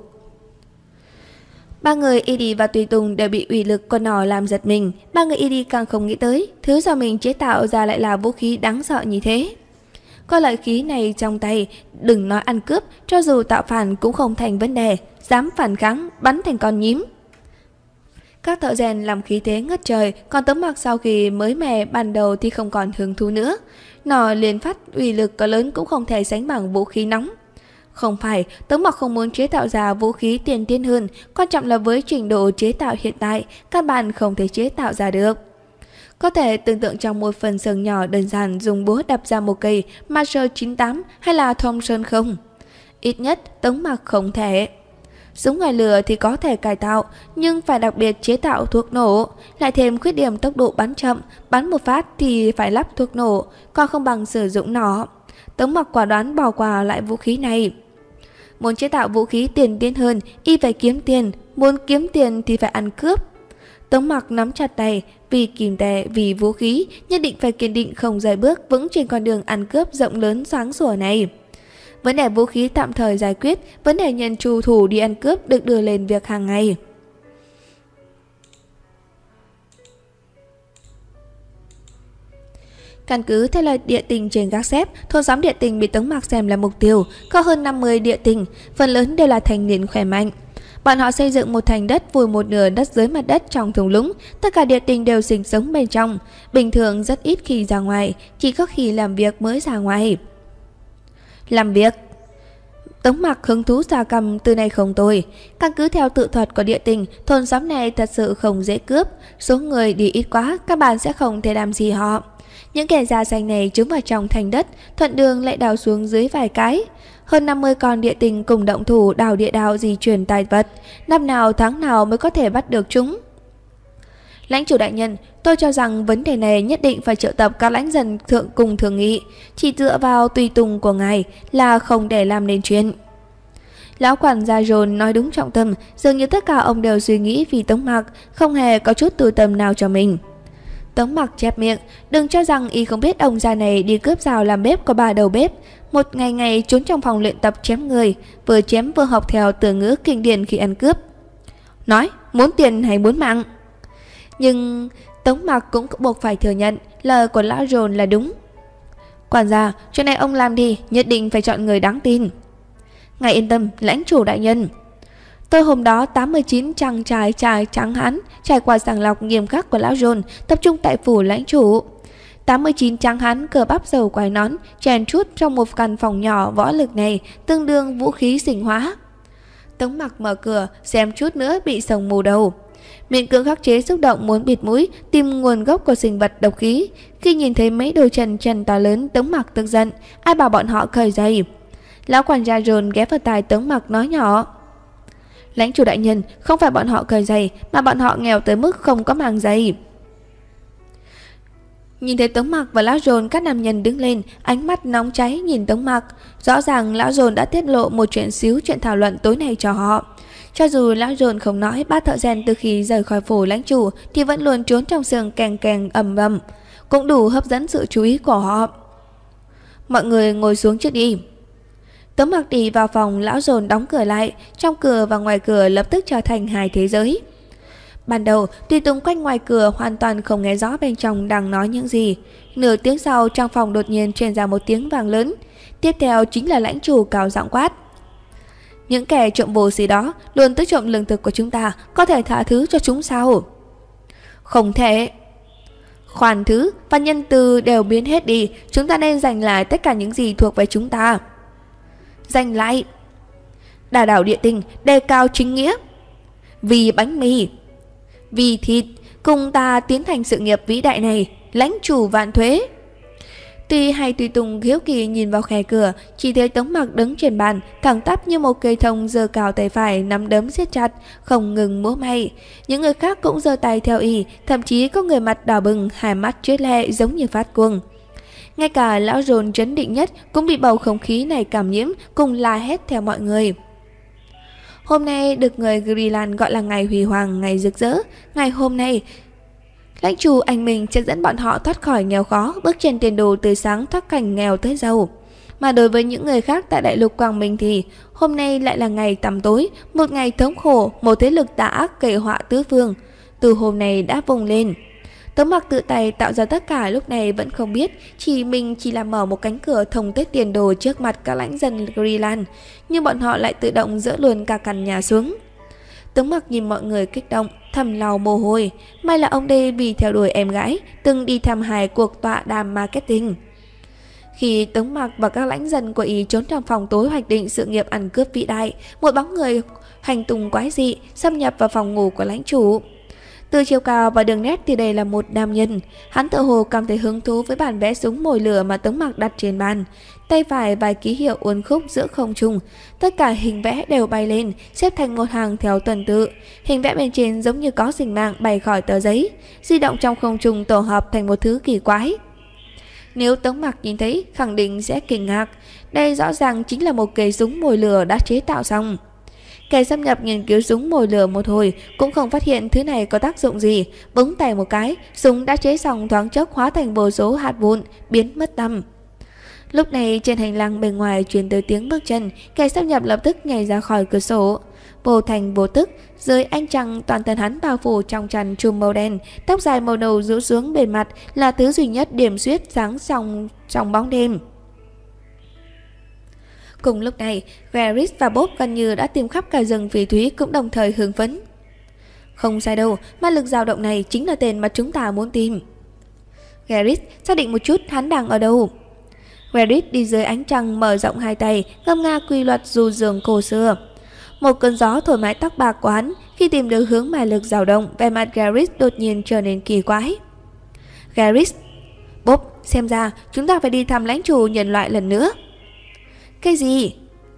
Ba người Edie và Tùy Tùng đều bị uy lực con nỏ làm giật mình. Ba người Edie càng không nghĩ tới thứ do mình chế tạo ra lại là vũ khí đáng sợ như thế. Có lợi khí này trong tay, đừng nói ăn cướp, cho dù tạo phản cũng không thành vấn đề, dám phản kháng, bắn thành con nhím. Các thợ rèn làm khí thế ngất trời, còn Tống Mặc sau khi mới mẻ ban đầu thì không còn hứng thú nữa. Nỏ liền phát uy lực có lớn cũng không thể sánh bằng vũ khí nóng. Không phải, Tống Mặc không muốn chế tạo ra vũ khí tiên tiến hơn, quan trọng là với trình độ chế tạo hiện tại, các bạn không thể chế tạo ra được. Có thể tưởng tượng trong một phần xưởng nhỏ đơn giản dùng búa đập ra một cây Marshall chín tám hay là Thompson không? Ít nhất Tống Mặc không thể. Súng ngoài lửa thì có thể cải tạo, nhưng phải đặc biệt chế tạo thuốc nổ, lại thêm khuyết điểm tốc độ bắn chậm, bắn một phát thì phải lắp thuốc nổ, còn không bằng sử dụng nó. Tống Mặc quả đoán bỏ qua lại vũ khí này. Muốn chế tạo vũ khí tiền tiến hơn, y phải kiếm tiền, muốn kiếm tiền thì phải ăn cướp. Tống Mặc nắm chặt tay, vì kìm tệ, vì vũ khí, nhất định phải kiên định không rời bước vững trên con đường ăn cướp rộng lớn sáng sủa này. Vấn đề vũ khí tạm thời giải quyết, vấn đề nhân trù thủ đi ăn cướp được đưa lên việc hàng ngày. Căn cứ theo lời địa tình trên gác xếp, thôn xóm địa tình bị Tống Mặc xem là mục tiêu, có hơn năm mươi địa tình, phần lớn đều là thanh niên khỏe mạnh. Bọn họ xây dựng một thành đất vùi một nửa đất dưới mặt đất trong thung lũng, tất cả địa tình đều sinh sống bên trong, bình thường rất ít khi ra ngoài, chỉ có khi làm việc mới ra ngoài. Làm việc. Tống Mặc hứng thú ra cầm từ này không tồi. Căn cứ theo tự thuật của địa tình, thôn xóm này thật sự không dễ cướp, số người đi ít quá, các bạn sẽ không thể làm gì họ. Những kẻ da xanh này trúng vào trong thành đất, thuận đường lại đào xuống dưới vài cái. Hơn năm mươi con địa tình cùng động thủ đào địa đạo di chuyển tài vật, năm nào tháng nào mới có thể bắt được chúng. Lãnh chủ đại nhân, tôi cho rằng vấn đề này nhất định phải triệu tập các lãnh dân thượng cùng thường nghị, chỉ dựa vào tùy tùng của ngài là không để làm nên chuyện. Lão quản gia John nói đúng trọng tâm, dường như tất cả ông đều suy nghĩ vì Tống Mặc, không hề có chút tư tâm nào cho mình. Tống Mặc chép miệng, đừng cho rằng y không biết ông già này đi cướp rào làm bếp có bà đầu bếp, một ngày ngày trốn trong phòng luyện tập chém người, vừa chém vừa học theo từ ngữ kinh điển khi ăn cướp. Nói, muốn tiền hay muốn mạng? Nhưng Tống Mặc cũng buộc phải thừa nhận lời của lão John là đúng. Quản gia, chuyện này ông làm đi, nhất định phải chọn người đáng tin. Ngài yên tâm, lãnh chủ đại nhân. Tôi hôm đó tám mươi chín chàng trai trai trắng hán trải qua sàng lọc nghiêm khắc của lão John, tập trung tại phủ lãnh chủ. tám mươi chín trắng hán cờ bắp dầu quai nón, chèn chút trong một căn phòng nhỏ võ lực này, tương đương vũ khí sinh hóa. Tống Mặc mở cửa, xem chút nữa bị sồng mù đầu. Miệng cưỡng khắc chế xúc động muốn bịt mũi, tìm nguồn gốc của sinh vật độc khí. Khi nhìn thấy mấy đôi chân chân to lớn, Tống Mặc tức giận, ai bảo bọn họ cởi giày. Lão quản gia John ghé vào tai Tống Mặc nói nhỏ. Lãnh chủ đại nhân, không phải bọn họ cởi giày, mà bọn họ nghèo tới mức không có màng giày. Nhìn thấy Tống Mặc và lão John, các nam nhân đứng lên, ánh mắt nóng cháy nhìn Tống Mặc. Rõ ràng lão John đã tiết lộ một chuyện xíu chuyện thảo luận tối nay cho họ. Cho dù lão John không nói, ba thợ rèn từ khi rời khỏi phủ lãnh chủ thì vẫn luôn trốn trong xưởng kèng kèng ầm ầm, cũng đủ hấp dẫn sự chú ý của họ. Mọi người ngồi xuống trước đi. Tống Mặc đi vào phòng, lão John đóng cửa lại, trong cửa và ngoài cửa lập tức trở thành hai thế giới. Ban đầu, tùy tùng quanh ngoài cửa hoàn toàn không nghe rõ bên trong đang nói những gì. Nửa tiếng sau, trong phòng đột nhiên truyền ra một tiếng vang lớn. Tiếp theo chính là lãnh chủ cao giọng quát. Những kẻ trộm vô gì đó luôn tới trộm lương thực của chúng ta, có thể tha thứ cho chúng sao? Không thể. Khoản thứ và nhân từ đều biến hết đi, chúng ta nên giành lại tất cả những gì thuộc về chúng ta. Giành lại. Đả đảo địa tình, đề cao chính nghĩa. Vì bánh mì, vì thịt, cùng ta tiến thành sự nghiệp vĩ đại này, lãnh chủ vạn thuế. Tuy hai tùy tùng hiếu kỳ nhìn vào khe cửa, chỉ thấy Tống Mặc đứng trên bàn, thẳng tắp như một cây thông, giơ cao tay phải, nắm đấm siết chặt, không ngừng múa may. Những người khác cũng giơ tay theo y, thậm chí có người mặt đỏ bừng, hai mắt chớp lệ giống như phát cuồng. Ngay cả lão John trấn định nhất cũng bị bầu không khí này cảm nhiễm, cùng la hét theo mọi người. Hôm nay được người Greenland gọi là ngày huy hoàng, ngày rực rỡ. Ngày hôm nay Lãnh chủ anh mình sẽ dẫn bọn họ thoát khỏi nghèo khó, bước trên tiền đồ từ sáng thoát cảnh nghèo tới giàu. Mà đối với những người khác tại đại lục Quang Minh thì hôm nay lại là ngày tăm tối, một ngày thống khổ, một thế lực tà ác gây họa tứ phương. Từ hôm nay đã vùng lên. Tống Mặc tự tay tạo ra tất cả, lúc này vẫn không biết chỉ mình chỉ là mở một cánh cửa thông tới tiền đồ trước mặt các lãnh dân Greenland, nhưng bọn họ lại tự động dỡ luôn cả căn nhà xuống. Tống Mặc nhìn mọi người kích động, thầm lau mồ hôi. May là ông đây vì theo đuổi em gái, từng đi thăm hai cuộc tọa đàm marketing. Khi Tống Mặc và các lãnh dân của Ý trốn trong phòng tối hoạch định sự nghiệp ăn cướp vĩ đại, một bóng người hành tung quái dị xâm nhập vào phòng ngủ của lãnh chủ. Từ chiều cao và đường nét thì đây là một nam nhân. Hắn tự hồ cảm thấy hứng thú với bản vẽ súng mồi lửa mà Tống Mặc đặt trên bàn. Tay phải vài ký hiệu uốn khúc giữa không trung. Tất cả hình vẽ đều bay lên, xếp thành một hàng theo tuần tự. Hình vẽ bên trên giống như có sinh mạng bay khỏi tờ giấy, di động trong không trung tổ hợp thành một thứ kỳ quái. Nếu Tống Mặc nhìn thấy, khẳng định sẽ kinh ngạc. Đây rõ ràng chính là một cây súng mồi lửa đã chế tạo xong. Kẻ xâm nhập nghiên cứu súng mồi lửa một hồi cũng không phát hiện thứ này có tác dụng gì, búng tay một cái, súng đã chế xong thoáng chốc hóa thành vô số hạt vụn, biến mất tăm. Lúc này trên hành lang bên ngoài truyền tới tiếng bước chân, kẻ xâm nhập lập tức nhảy ra khỏi cửa sổ. Vô thành vô tức, dưới ánh trăng toàn thân hắn bao phủ trong chăn chùm màu đen, tóc dài màu nâu rũ xuống bên mặt là thứ duy nhất điểm xuyết sáng trong trong bóng đêm. Cùng lúc này, Garrett và Bob gần như đã tìm khắp cả rừng phỉ thúy cũng đồng thời hưng phấn. Không sai đâu, ma lực dao động này chính là tên mà chúng ta muốn tìm. Garrett xác định một chút hắn đang ở đâu. Garrett đi dưới ánh trăng mở rộng hai tay, ngâm nga quy luật du dương cổ xưa. Một cơn gió thổi mái tóc bạc của hắn, khi tìm được hướng ma lực dao động, vẻ mặt Garrett đột nhiên trở nên kỳ quái. Garrett, Bob, xem ra chúng ta phải đi thăm lãnh chủ nhân loại lần nữa. Cái gì?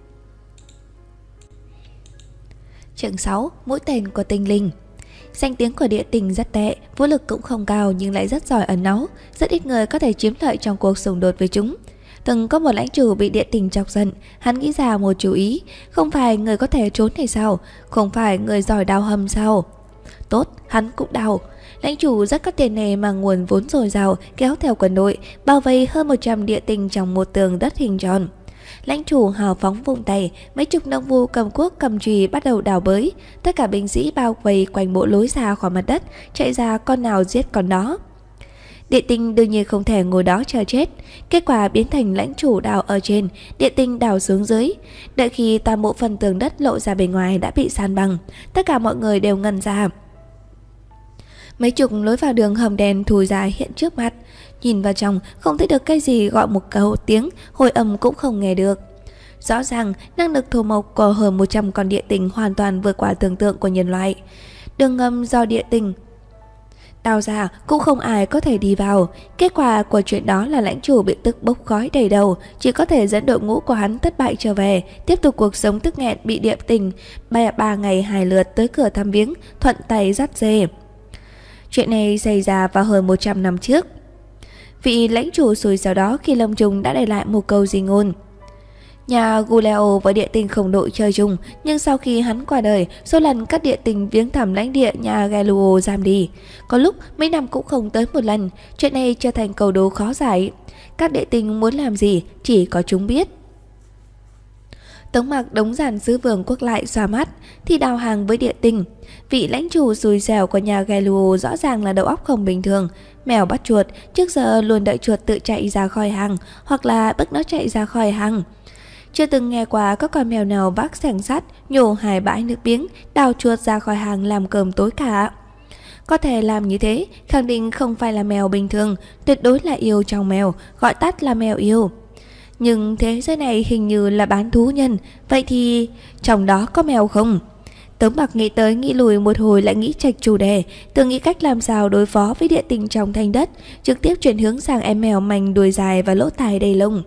Chương sáu. Mũi tên của tinh linh. Danh tiếng của địa tinh rất tệ, vũ lực cũng không cao nhưng lại rất giỏi ẩn náu. Rất ít người có thể chiếm lợi trong cuộc xung đột với chúng. Từng có một lãnh chủ bị địa tinh chọc giận, hắn nghĩ ra một chú ý. Không phải người có thể trốn hay sao? Không phải người giỏi đào hầm sao? Tốt, hắn cũng đào. Lãnh chủ rất có tiền nề mà nguồn vốn dồi dào, kéo theo quân đội, bao vây hơn một trăm địa tinh trong một tường đất hình tròn. Lãnh chủ hào phóng vung tay, mấy chục nông vu cầm cuốc cầm chùy bắt đầu đào bới. Tất cả binh sĩ bao vây quanh bộ lối ra khỏi mặt đất, chạy ra con nào giết con đó. Địa tinh đương nhiên không thể ngồi đó chờ chết. Kết quả biến thành lãnh chủ đào ở trên, địa tinh đào xuống dưới. Đợi khi toàn bộ phần tường đất lộ ra bên ngoài đã bị san bằng, tất cả mọi người đều ngẩn ra. Mấy chục lối vào đường hầm đen thùi dài hiện trước mặt. Nhìn vào trong không thấy được cái gì, gọi một câu tiếng hồi âm cũng không nghe được. Rõ ràng năng lực thổ mộc của hơn một trăm con địa tinh hoàn toàn vượt qua tưởng tượng của nhân loại. Đường ngầm do địa tinh đào ra cũng không ai có thể đi vào. Kết quả của chuyện đó là lãnh chủ bị tức bốc khói đầy đầu, chỉ có thể dẫn đội ngũ của hắn thất bại trở về, tiếp tục cuộc sống tức nghẹn bị địa tinh ba, ba ngày hai lượt tới cửa thăm viếng, thuận tay dắt dê. Chuyện này xảy ra vào hơn một trăm năm trước. Vị lãnh chủ xui xẻo đó khi lâm chung đã để lại một câu di ngôn. Nhà Guleo và địa tinh không đội chơi chung, nhưng sau khi hắn qua đời, số lần các địa tinh viếng thăm lãnh địa nhà Galuo giảm đi. Có lúc mấy năm cũng không tới một lần. Chuyện này trở thành câu đố khó giải. Các địa tinh muốn làm gì chỉ có chúng biết. Tống Mặc đống giản sứ vương quốc lại xoa mắt thì đào hàng với địa tinh. Vị lãnh chủ xui xẻo của nhà Galuo rõ ràng là đầu óc không bình thường. Mèo bắt chuột, trước giờ luôn đợi chuột tự chạy ra khỏi hàng, hoặc là bức nó chạy ra khỏi hàng. Chưa từng nghe qua có con mèo nào vác xẻng sắt, nhổ hai bãi nước miếng, đào chuột ra khỏi hàng làm cơm tối cả. Có thể làm như thế, khẳng định không phải là mèo bình thường, tuyệt đối là yêu trong mèo, gọi tắt là mèo yêu. Nhưng thế giới này hình như là bán thú nhân, vậy thì trong đó có mèo không? Tống Mặc nghĩ tới nghĩ lùi một hồi lại nghĩ chạch chủ đề, tự nghĩ cách làm sao đối phó với địa tinh trong thanh đất, trực tiếp chuyển hướng sang em mèo mảnh đuôi dài và lỗ tai đầy lông.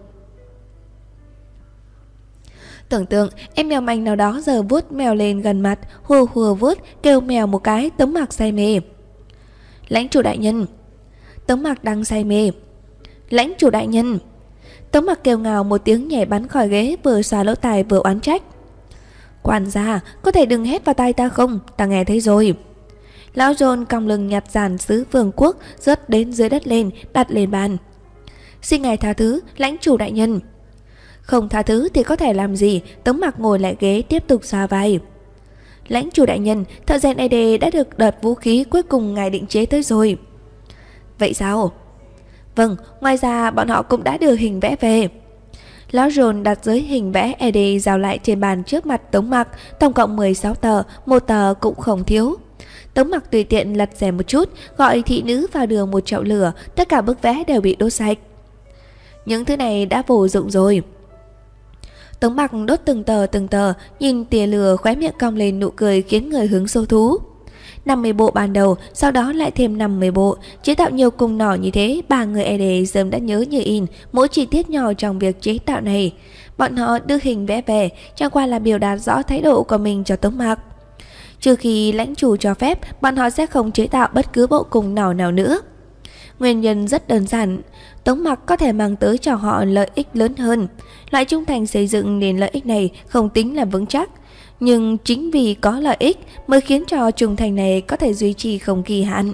Tưởng tượng em mèo mảnh nào đó giờ vuốt mèo lên gần mặt, hùa hùa vuốt, kêu mèo một cái. Tống Mặc say mê. Lãnh chủ đại nhân. Tống Mặc đang say mê. Lãnh chủ đại nhân. Tống Mặc kêu ngào một tiếng nhảy bắn khỏi ghế, vừa xoa lỗ tai vừa oán trách. Quản gia, có thể đừng hét vào tai ta không? Ta nghe thấy rồi. Lão John còng lưng nhặt giàn sứ vương quốc rớt đến dưới đất lên, đặt lên bàn. Xin ngài tha thứ, lãnh chủ đại nhân. Không tha thứ thì có thể làm gì? Tống Mặc ngồi lại ghế tiếp tục xoa vai. Lãnh chủ đại nhân, thợ rèn e đê đã được đợt vũ khí cuối cùng ngài định chế tới rồi. Vậy sao? Vâng, ngoài ra bọn họ cũng đã đưa hình vẽ về. Lão John đặt dưới hình vẽ e đê giao lại trên bàn trước mặt Tống Mặc, tổng cộng mười sáu tờ, một tờ cũng không thiếu. Tống Mặc tùy tiện lật rèm một chút, gọi thị nữ vào đường một chậu lửa, tất cả bức vẽ đều bị đốt sạch. Những thứ này đã vô dụng rồi. Tống Mặc đốt từng tờ từng tờ, nhìn tia lửa khóe miệng cong lên nụ cười khiến người hứng sâu thú. năm mươi bộ ban đầu, sau đó lại thêm năm mươi bộ, chế tạo nhiều cung nỏ như thế, ba người e đê sớm đã nhớ như in mỗi chi tiết nhỏ trong việc chế tạo này. Bọn họ đưa hình vẽ về, chẳng qua là biểu đạt rõ thái độ của mình cho Tống Mặc. Trừ khi lãnh chủ cho phép, bọn họ sẽ không chế tạo bất cứ bộ cung nỏ nào nữa. Nguyên nhân rất đơn giản, Tống Mặc có thể mang tới cho họ lợi ích lớn hơn. Loại trung thành xây dựng nên lợi ích này không tính là vững chắc, nhưng chính vì có lợi ích mới khiến cho trung thành này có thể duy trì không kỳ hạn.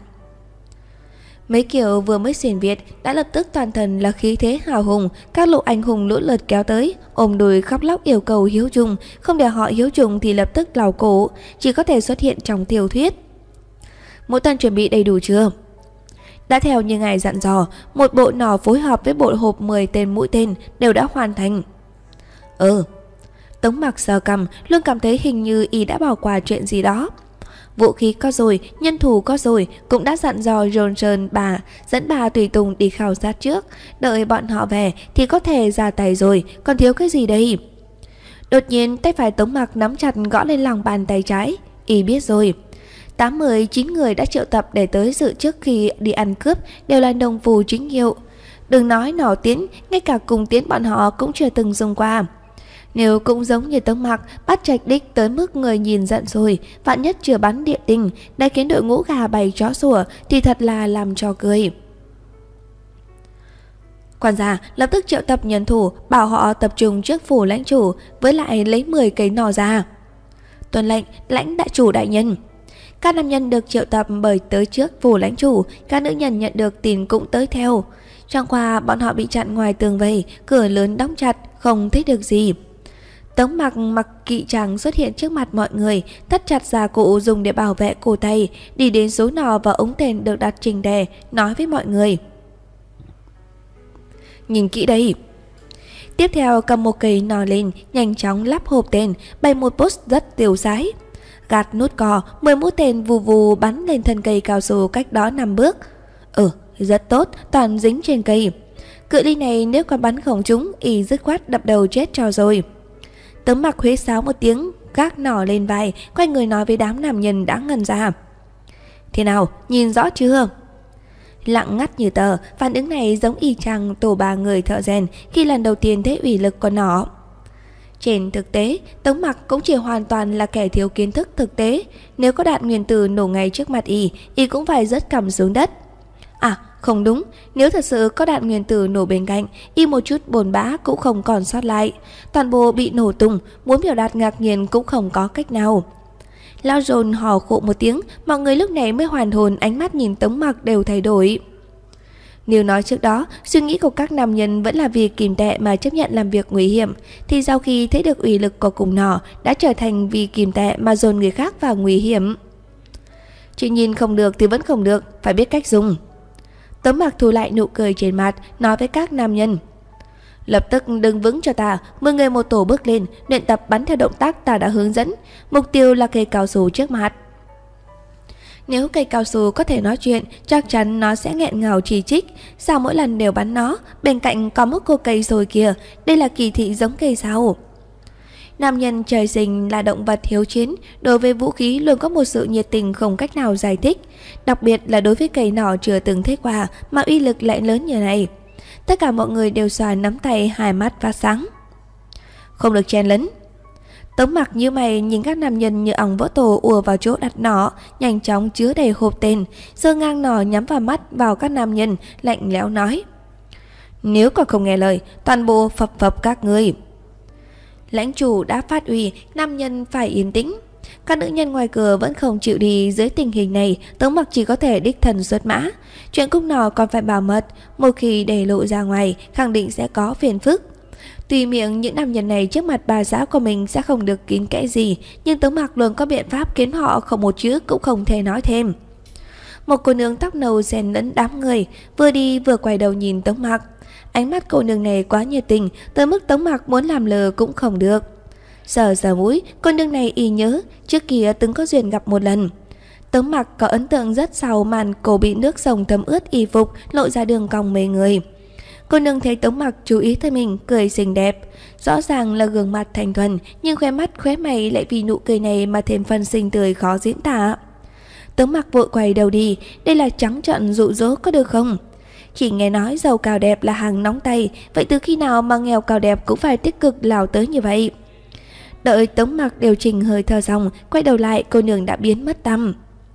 Mấy kiểu vừa mới xuyên Việt đã lập tức toàn thân là khí thế hào hùng, các lũ anh hùng lũ lượt kéo tới, ôm đùi khóc lóc yêu cầu hiếu chung, không để họ hiếu chung thì lập tức lào cổ, chỉ có thể xuất hiện trong tiểu thuyết. Mỗi tân chuẩn bị đầy đủ chưa? Đã theo như ngài dặn dò, một bộ nỏ phối hợp với bộ hộp mười tên mũi tên đều đã hoàn thành. Ừ. Tống Mặc sờ cằm, luôn cảm thấy hình như y đã bỏ qua chuyện gì đó. Vũ khí có rồi, nhân thủ có rồi, cũng đã dặn dò Johnson bà dẫn bà tùy tùng đi khảo sát trước, đợi bọn họ về thì có thể ra tay rồi, còn thiếu cái gì đây? Đột nhiên tay phải Tống Mặc nắm chặt gõ lên lòng bàn tay trái, y biết rồi. Tám mươi chín người đã triệu tập để tới dự trước khi đi ăn cướp đều là đồng phù chính hiệu. Đừng nói nỏ tiến, ngay cả cung tiến bọn họ cũng chưa từng dùng qua. Nếu cũng giống như Tống Mặc, bắt trạch đích tới mức người nhìn giận rồi, vạn nhất chưa bắn địa tinh, đã khiến đội ngũ gà bày chó sủa thì thật là làm cho cười. Quan gia lập tức triệu tập nhân thủ, bảo họ tập trung trước phủ lãnh chủ, với lại lấy mười cây nỏ ra. Tuân lệnh, lãnh đại chủ đại nhân. Các nam nhân được triệu tập bởi tới trước phủ lãnh chủ, các nữ nhân nhận được tin cũng tới theo. Chẳng qua bọn họ bị chặn ngoài tường vây, cửa lớn đóng chặt, không thấy được gì. Tống Mặc mặc kỵ trắng xuất hiện trước mặt mọi người, thắt chặt gia cụ dùng để bảo vệ cổ tay, đi đến số nỏ và ống tên được đặt trình đề, nói với mọi người. Nhìn kỹ đây. Tiếp theo cầm một cây nỏ lên, nhanh chóng lắp hộp tên, bày một post rất tiêu sái. Gạt nút cò, mười mũi tên vù vù bắn lên thân cây cao su cách đó năm bước. Ừ, rất tốt, toàn dính trên cây. Cự ly này nếu còn bắn không trúng, y dứt khoát đập đầu chết cho rồi. Tống Mặc huế sáo một tiếng, gác nỏ lên vai, quay người nói với đám nam nhân đã ngần ra. Thế nào, nhìn rõ chưa? Lặng ngắt như tờ, phản ứng này giống y chang tổ ba người thợ rèn khi lần đầu tiên thấy ủy lực của nỏ. Trên thực tế, Tống Mặc cũng chỉ hoàn toàn là kẻ thiếu kiến thức thực tế. Nếu có đạn nguyên tử nổ ngay trước mặt y, y cũng phải rớt cằm xuống đất. À, không đúng, nếu thật sự có đạn nguyên tử nổ bên cạnh, y một chút bồn bã cũng không còn sót lại. Toàn bộ bị nổ tung, muốn biểu đạt ngạc nhiên cũng không có cách nào. Lão John hò khụ một tiếng, mọi người lúc này mới hoàn hồn, ánh mắt nhìn Tống Mặc đều thay đổi. Nếu nói trước đó, suy nghĩ của các nam nhân vẫn là vì kìm tệ mà chấp nhận làm việc nguy hiểm, thì sau khi thấy được uy lực của cung nỏ, đã trở thành vì kìm tệ mà dồn người khác vào nguy hiểm. Chỉ nhìn không được thì vẫn không được, phải biết cách dùng. Tống Mặc thu lại nụ cười trên mặt, nói với các nam nhân. Lập tức đứng vững cho ta, mười người một tổ bước lên, luyện tập bắn theo động tác ta đã hướng dẫn. Mục tiêu là cây cao su trước mặt. Nếu cây cao su có thể nói chuyện, chắc chắn nó sẽ nghẹn ngào chỉ trích. Sao mỗi lần đều bắn nó, bên cạnh có một cô cây rồi kìa, đây là kỳ thị giống cây sao? Nam nhân trời sinh là động vật hiếu chiến, đối với vũ khí luôn có một sự nhiệt tình không cách nào giải thích. Đặc biệt là đối với cây nỏ chưa từng thấy qua mà uy lực lại lớn như này. Tất cả mọi người đều xòa nắm tay, hai mắt phát sáng. Không được chen lấn. Tống Mặc như mày nhìn các nam nhân như ong vỡ tổ ùa vào chỗ đặt nỏ, nhanh chóng chứa đầy hộp tên, giơ ngang nỏ nhắm vào mắt vào các nam nhân, lạnh lẽo nói. Nếu còn không nghe lời, toàn bộ phập phập các ngươi. Lãnh chủ đã phát ủy, nam nhân phải yên tĩnh. Các nữ nhân ngoài cửa vẫn không chịu đi. Dưới tình hình này, Tống Mặc chỉ có thể đích thân xuất mã. Chuyện Cúc Nỏ còn phải bảo mật, một khi để lộ ra ngoài khẳng định sẽ có phiền phức. Tuy miệng những nam nhân này trước mặt bà xã của mình sẽ không được kín kẽ gì, nhưng Tống Mặc luôn có biện pháp khiến họ không một chữ cũng không thể nói thêm. Một cô nương tóc nâu xen lẫn đám người, vừa đi vừa quay đầu nhìn Tống Mặc. Ánh mắt cô nương này quá nhiệt tình, tới mức Tống Mặc muốn làm lờ cũng không được. Sờ sờ mũi, cô nương này y nhớ trước kia từng có duyên gặp một lần. Tống Mặc có ấn tượng rất sâu màn cổ bị nước sông thấm ướt y phục, lộ ra đường cong mê người. Cô nương thấy Tống Mặc chú ý tới mình, cười xinh đẹp. Rõ ràng là gương mặt thanh thuần, nhưng khóe mắt khóe mày lại vì nụ cười này mà thêm phần xinh tươi khó diễn tả. Tống Mặc vội quay đầu đi, đây là trắng trợn dụ dỗ có được không? Chỉ nghe nói giàu cao đẹp là hàng nóng tay, vậy từ khi nào mà nghèo cao đẹp cũng phải tích cực lao tới như vậy? Đợi Tống Mặc điều chỉnh hơi thở xong, quay đầu lại cô nương đã biến mất tăm.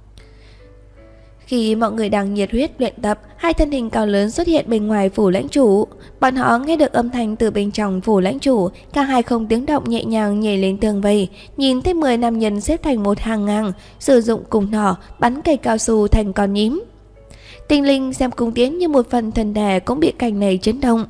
Khi mọi người đang nhiệt huyết luyện tập, hai thân hình cao lớn xuất hiện bên ngoài phủ lãnh chủ. Bọn họ nghe được âm thanh từ bên trong phủ lãnh chủ, cả hai không tiếng động nhẹ nhàng nhảy lên tường vây, nhìn thấy mười nam nhân xếp thành một hàng ngang, sử dụng cung nỏ bắn cây cao su thành con nhím. Tinh Linh xem cung tiến như một phần thân thể cũng bị cảnh này chấn động.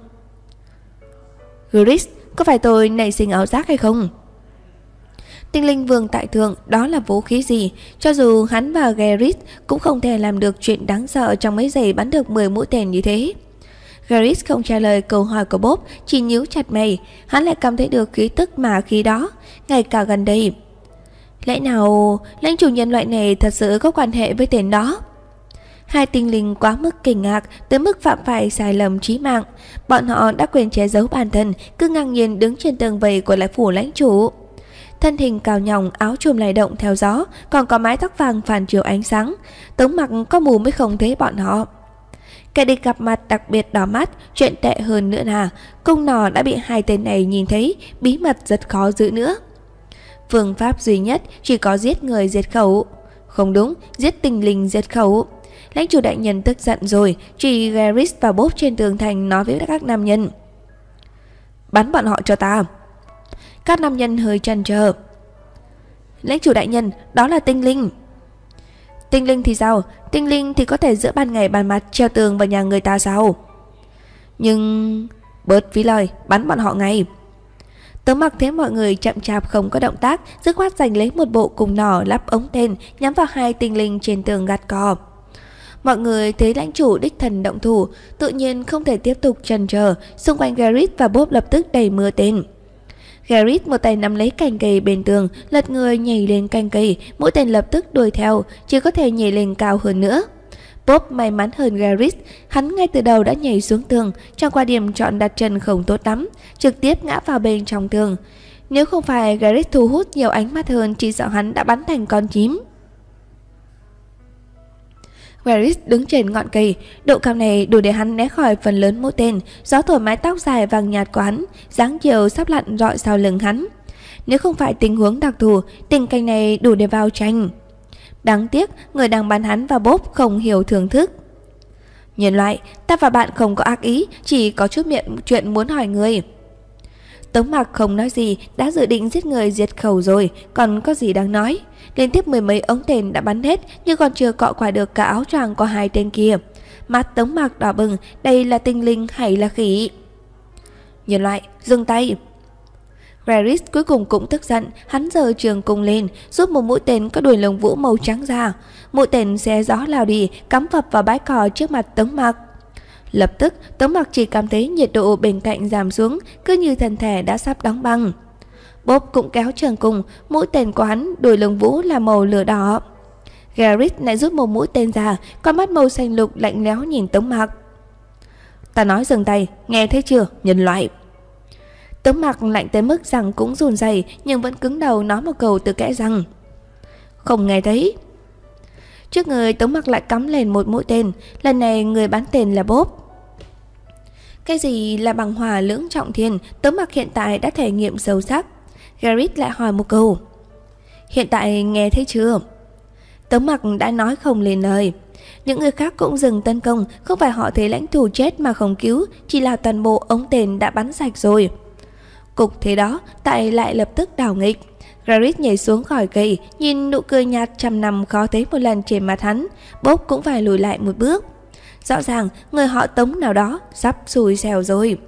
Gris, có phải tôi nảy sinh ảo giác hay không? Tinh Linh vương tại thượng, đó là vũ khí gì? Cho dù hắn và Garrett cũng không thể làm được chuyện đáng sợ trong mấy giây bắn được mười mũi tên như thế. Garrett không trả lời câu hỏi của Bob, chỉ nhíu chặt mày. Hắn lại cảm thấy được khí tức mà khí đó, ngay cả gần đây. Lẽ nào lãnh chủ nhân loại này thật sự có quan hệ với tên đó? Hai tinh linh quá mức kinh ngạc, tới mức phạm phải sai lầm chí mạng. Bọn họ đã quên che giấu bản thân, cứ ngang nhiên đứng trên tường vây của lại phủ lãnh chủ. Thân hình cao nhòng, áo chùm lay động theo gió, còn có mái tóc vàng phản chiếu ánh sáng. Tống Mặc có mù mới không thấy bọn họ. Kẻ địch gặp mặt đặc biệt đỏ mắt, chuyện tệ hơn nữa là cung nỏ đã bị hai tên này nhìn thấy, bí mật rất khó giữ nữa. Phương pháp duy nhất chỉ có giết người diệt khẩu. Không đúng, giết tinh linh diệt khẩu. Lãnh chủ đại nhân tức giận rồi, chỉ Garrett và Bob trên tường thành nói với các nam nhân: bắn bọn họ cho ta. Các nam nhân hơi chần chờ. Lãnh chủ đại nhân, đó là tinh linh. Tinh linh thì sao? Tinh linh thì có thể giữa ban ngày ban mặt treo tường vào nhà người ta sao? Nhưng... bớt phí lời, bắn bọn họ ngay. Tống Mặc thấy mọi người chậm chạp không có động tác, dứt khoát giành lấy một bộ cung nỏ lắp ống tên nhắm vào hai tinh linh trên tường gạt cò. Mọi người thấy lãnh chủ đích thần động thủ, tự nhiên không thể tiếp tục chần chờ. Xung quanh Garrett và Bob lập tức đầy mưa tên. Garrett một tay nắm lấy cành cây bên tường, lật người nhảy lên cành cây, mũi tên lập tức đuổi theo, chỉ có thể nhảy lên cao hơn nữa. Bob may mắn hơn Garrett, hắn ngay từ đầu đã nhảy xuống tường, chẳng qua điểm chọn đặt chân không tốt lắm, trực tiếp ngã vào bên trong tường. Nếu không phải Garrett thu hút nhiều ánh mắt hơn, chỉ sợ hắn đã bắn thành con chim. Garrett đứng trên ngọn cây, độ cao này đủ để hắn né khỏi phần lớn mũi tên. Gió thổi mái tóc dài vàng nhạt của hắn, dáng chiều sắp lặn rọi sau lưng hắn. Nếu không phải tình huống đặc thù, tình cảnh này đủ để vào tranh. Đáng tiếc, người đang bắn hắn và Bob không hiểu thưởng thức. Nhân loại, ta và bạn không có ác ý, chỉ có chút miệng chuyện muốn hỏi người. Tống Mặc không nói gì, đã dự định giết người diệt khẩu rồi, còn có gì đáng nói. Liên tiếp mười mấy ống tên đã bắn hết, nhưng còn chưa cọ qua được cả áo choàng của hai tên kia. Mắt Tống Mặc đỏ bừng, đây là tinh linh hay là khỉ? Nhân loại, dừng tay. Garrett cuối cùng cũng tức giận, hắn giơ trường cung lên, rút một mũi tên có đuôi lông vũ màu trắng ra. Mũi tên xé gió lao đi, cắm phập vào bãi cỏ trước mặt Tống Mặc. Lập tức, Tống Mặc chỉ cảm thấy nhiệt độ bên cạnh giảm xuống, cứ như thân thể đã sắp đóng băng. Bob cũng kéo trường cung, mũi tên của hắn đuôi lông vũ là màu lửa đỏ. Garrett lại rút một mũi tên ra, con mắt màu xanh lục lạnh lẽo nhìn Tống Mặc. Ta nói dừng tay, nghe thấy chưa, nhân loại? Tống Mặc lạnh tới mức răng cũng run rẩy, nhưng vẫn cứng đầu nói một câu từ kẽ răng. Không nghe thấy. Trước người Tống Mặc lại cắm lên một mũi tên, lần này người bắn tên là Bob. Cái gì là bằng hỏa lưỡng trọng thiên, Tống Mặc hiện tại đã thể nghiệm sâu sắc. Garrett lại hỏi một câu. Hiện tại nghe thấy chưa? Tống Mặc đã nói không lên lời. Những người khác cũng dừng tấn công, không phải họ thấy lãnh thủ chết mà không cứu, chỉ là toàn bộ ống tên đã bắn sạch rồi. Cục thế đó, tại lại lập tức đảo nghịch. Garrett nhảy xuống khỏi cây, nhìn nụ cười nhạt trăm năm khó thấy một lần trên mặt hắn, Bob cũng phải lùi lại một bước. Rõ ràng người họ Tống nào đó sắp xui xẻo rồi.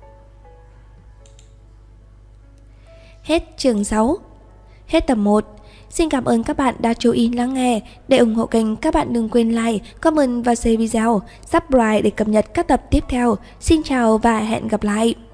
Hết chương sáu. Hết tập một. Xin cảm ơn các bạn đã chú ý lắng nghe. Để ủng hộ kênh, các bạn đừng quên like, comment và share video, subscribe để cập nhật các tập tiếp theo. Xin chào và hẹn gặp lại.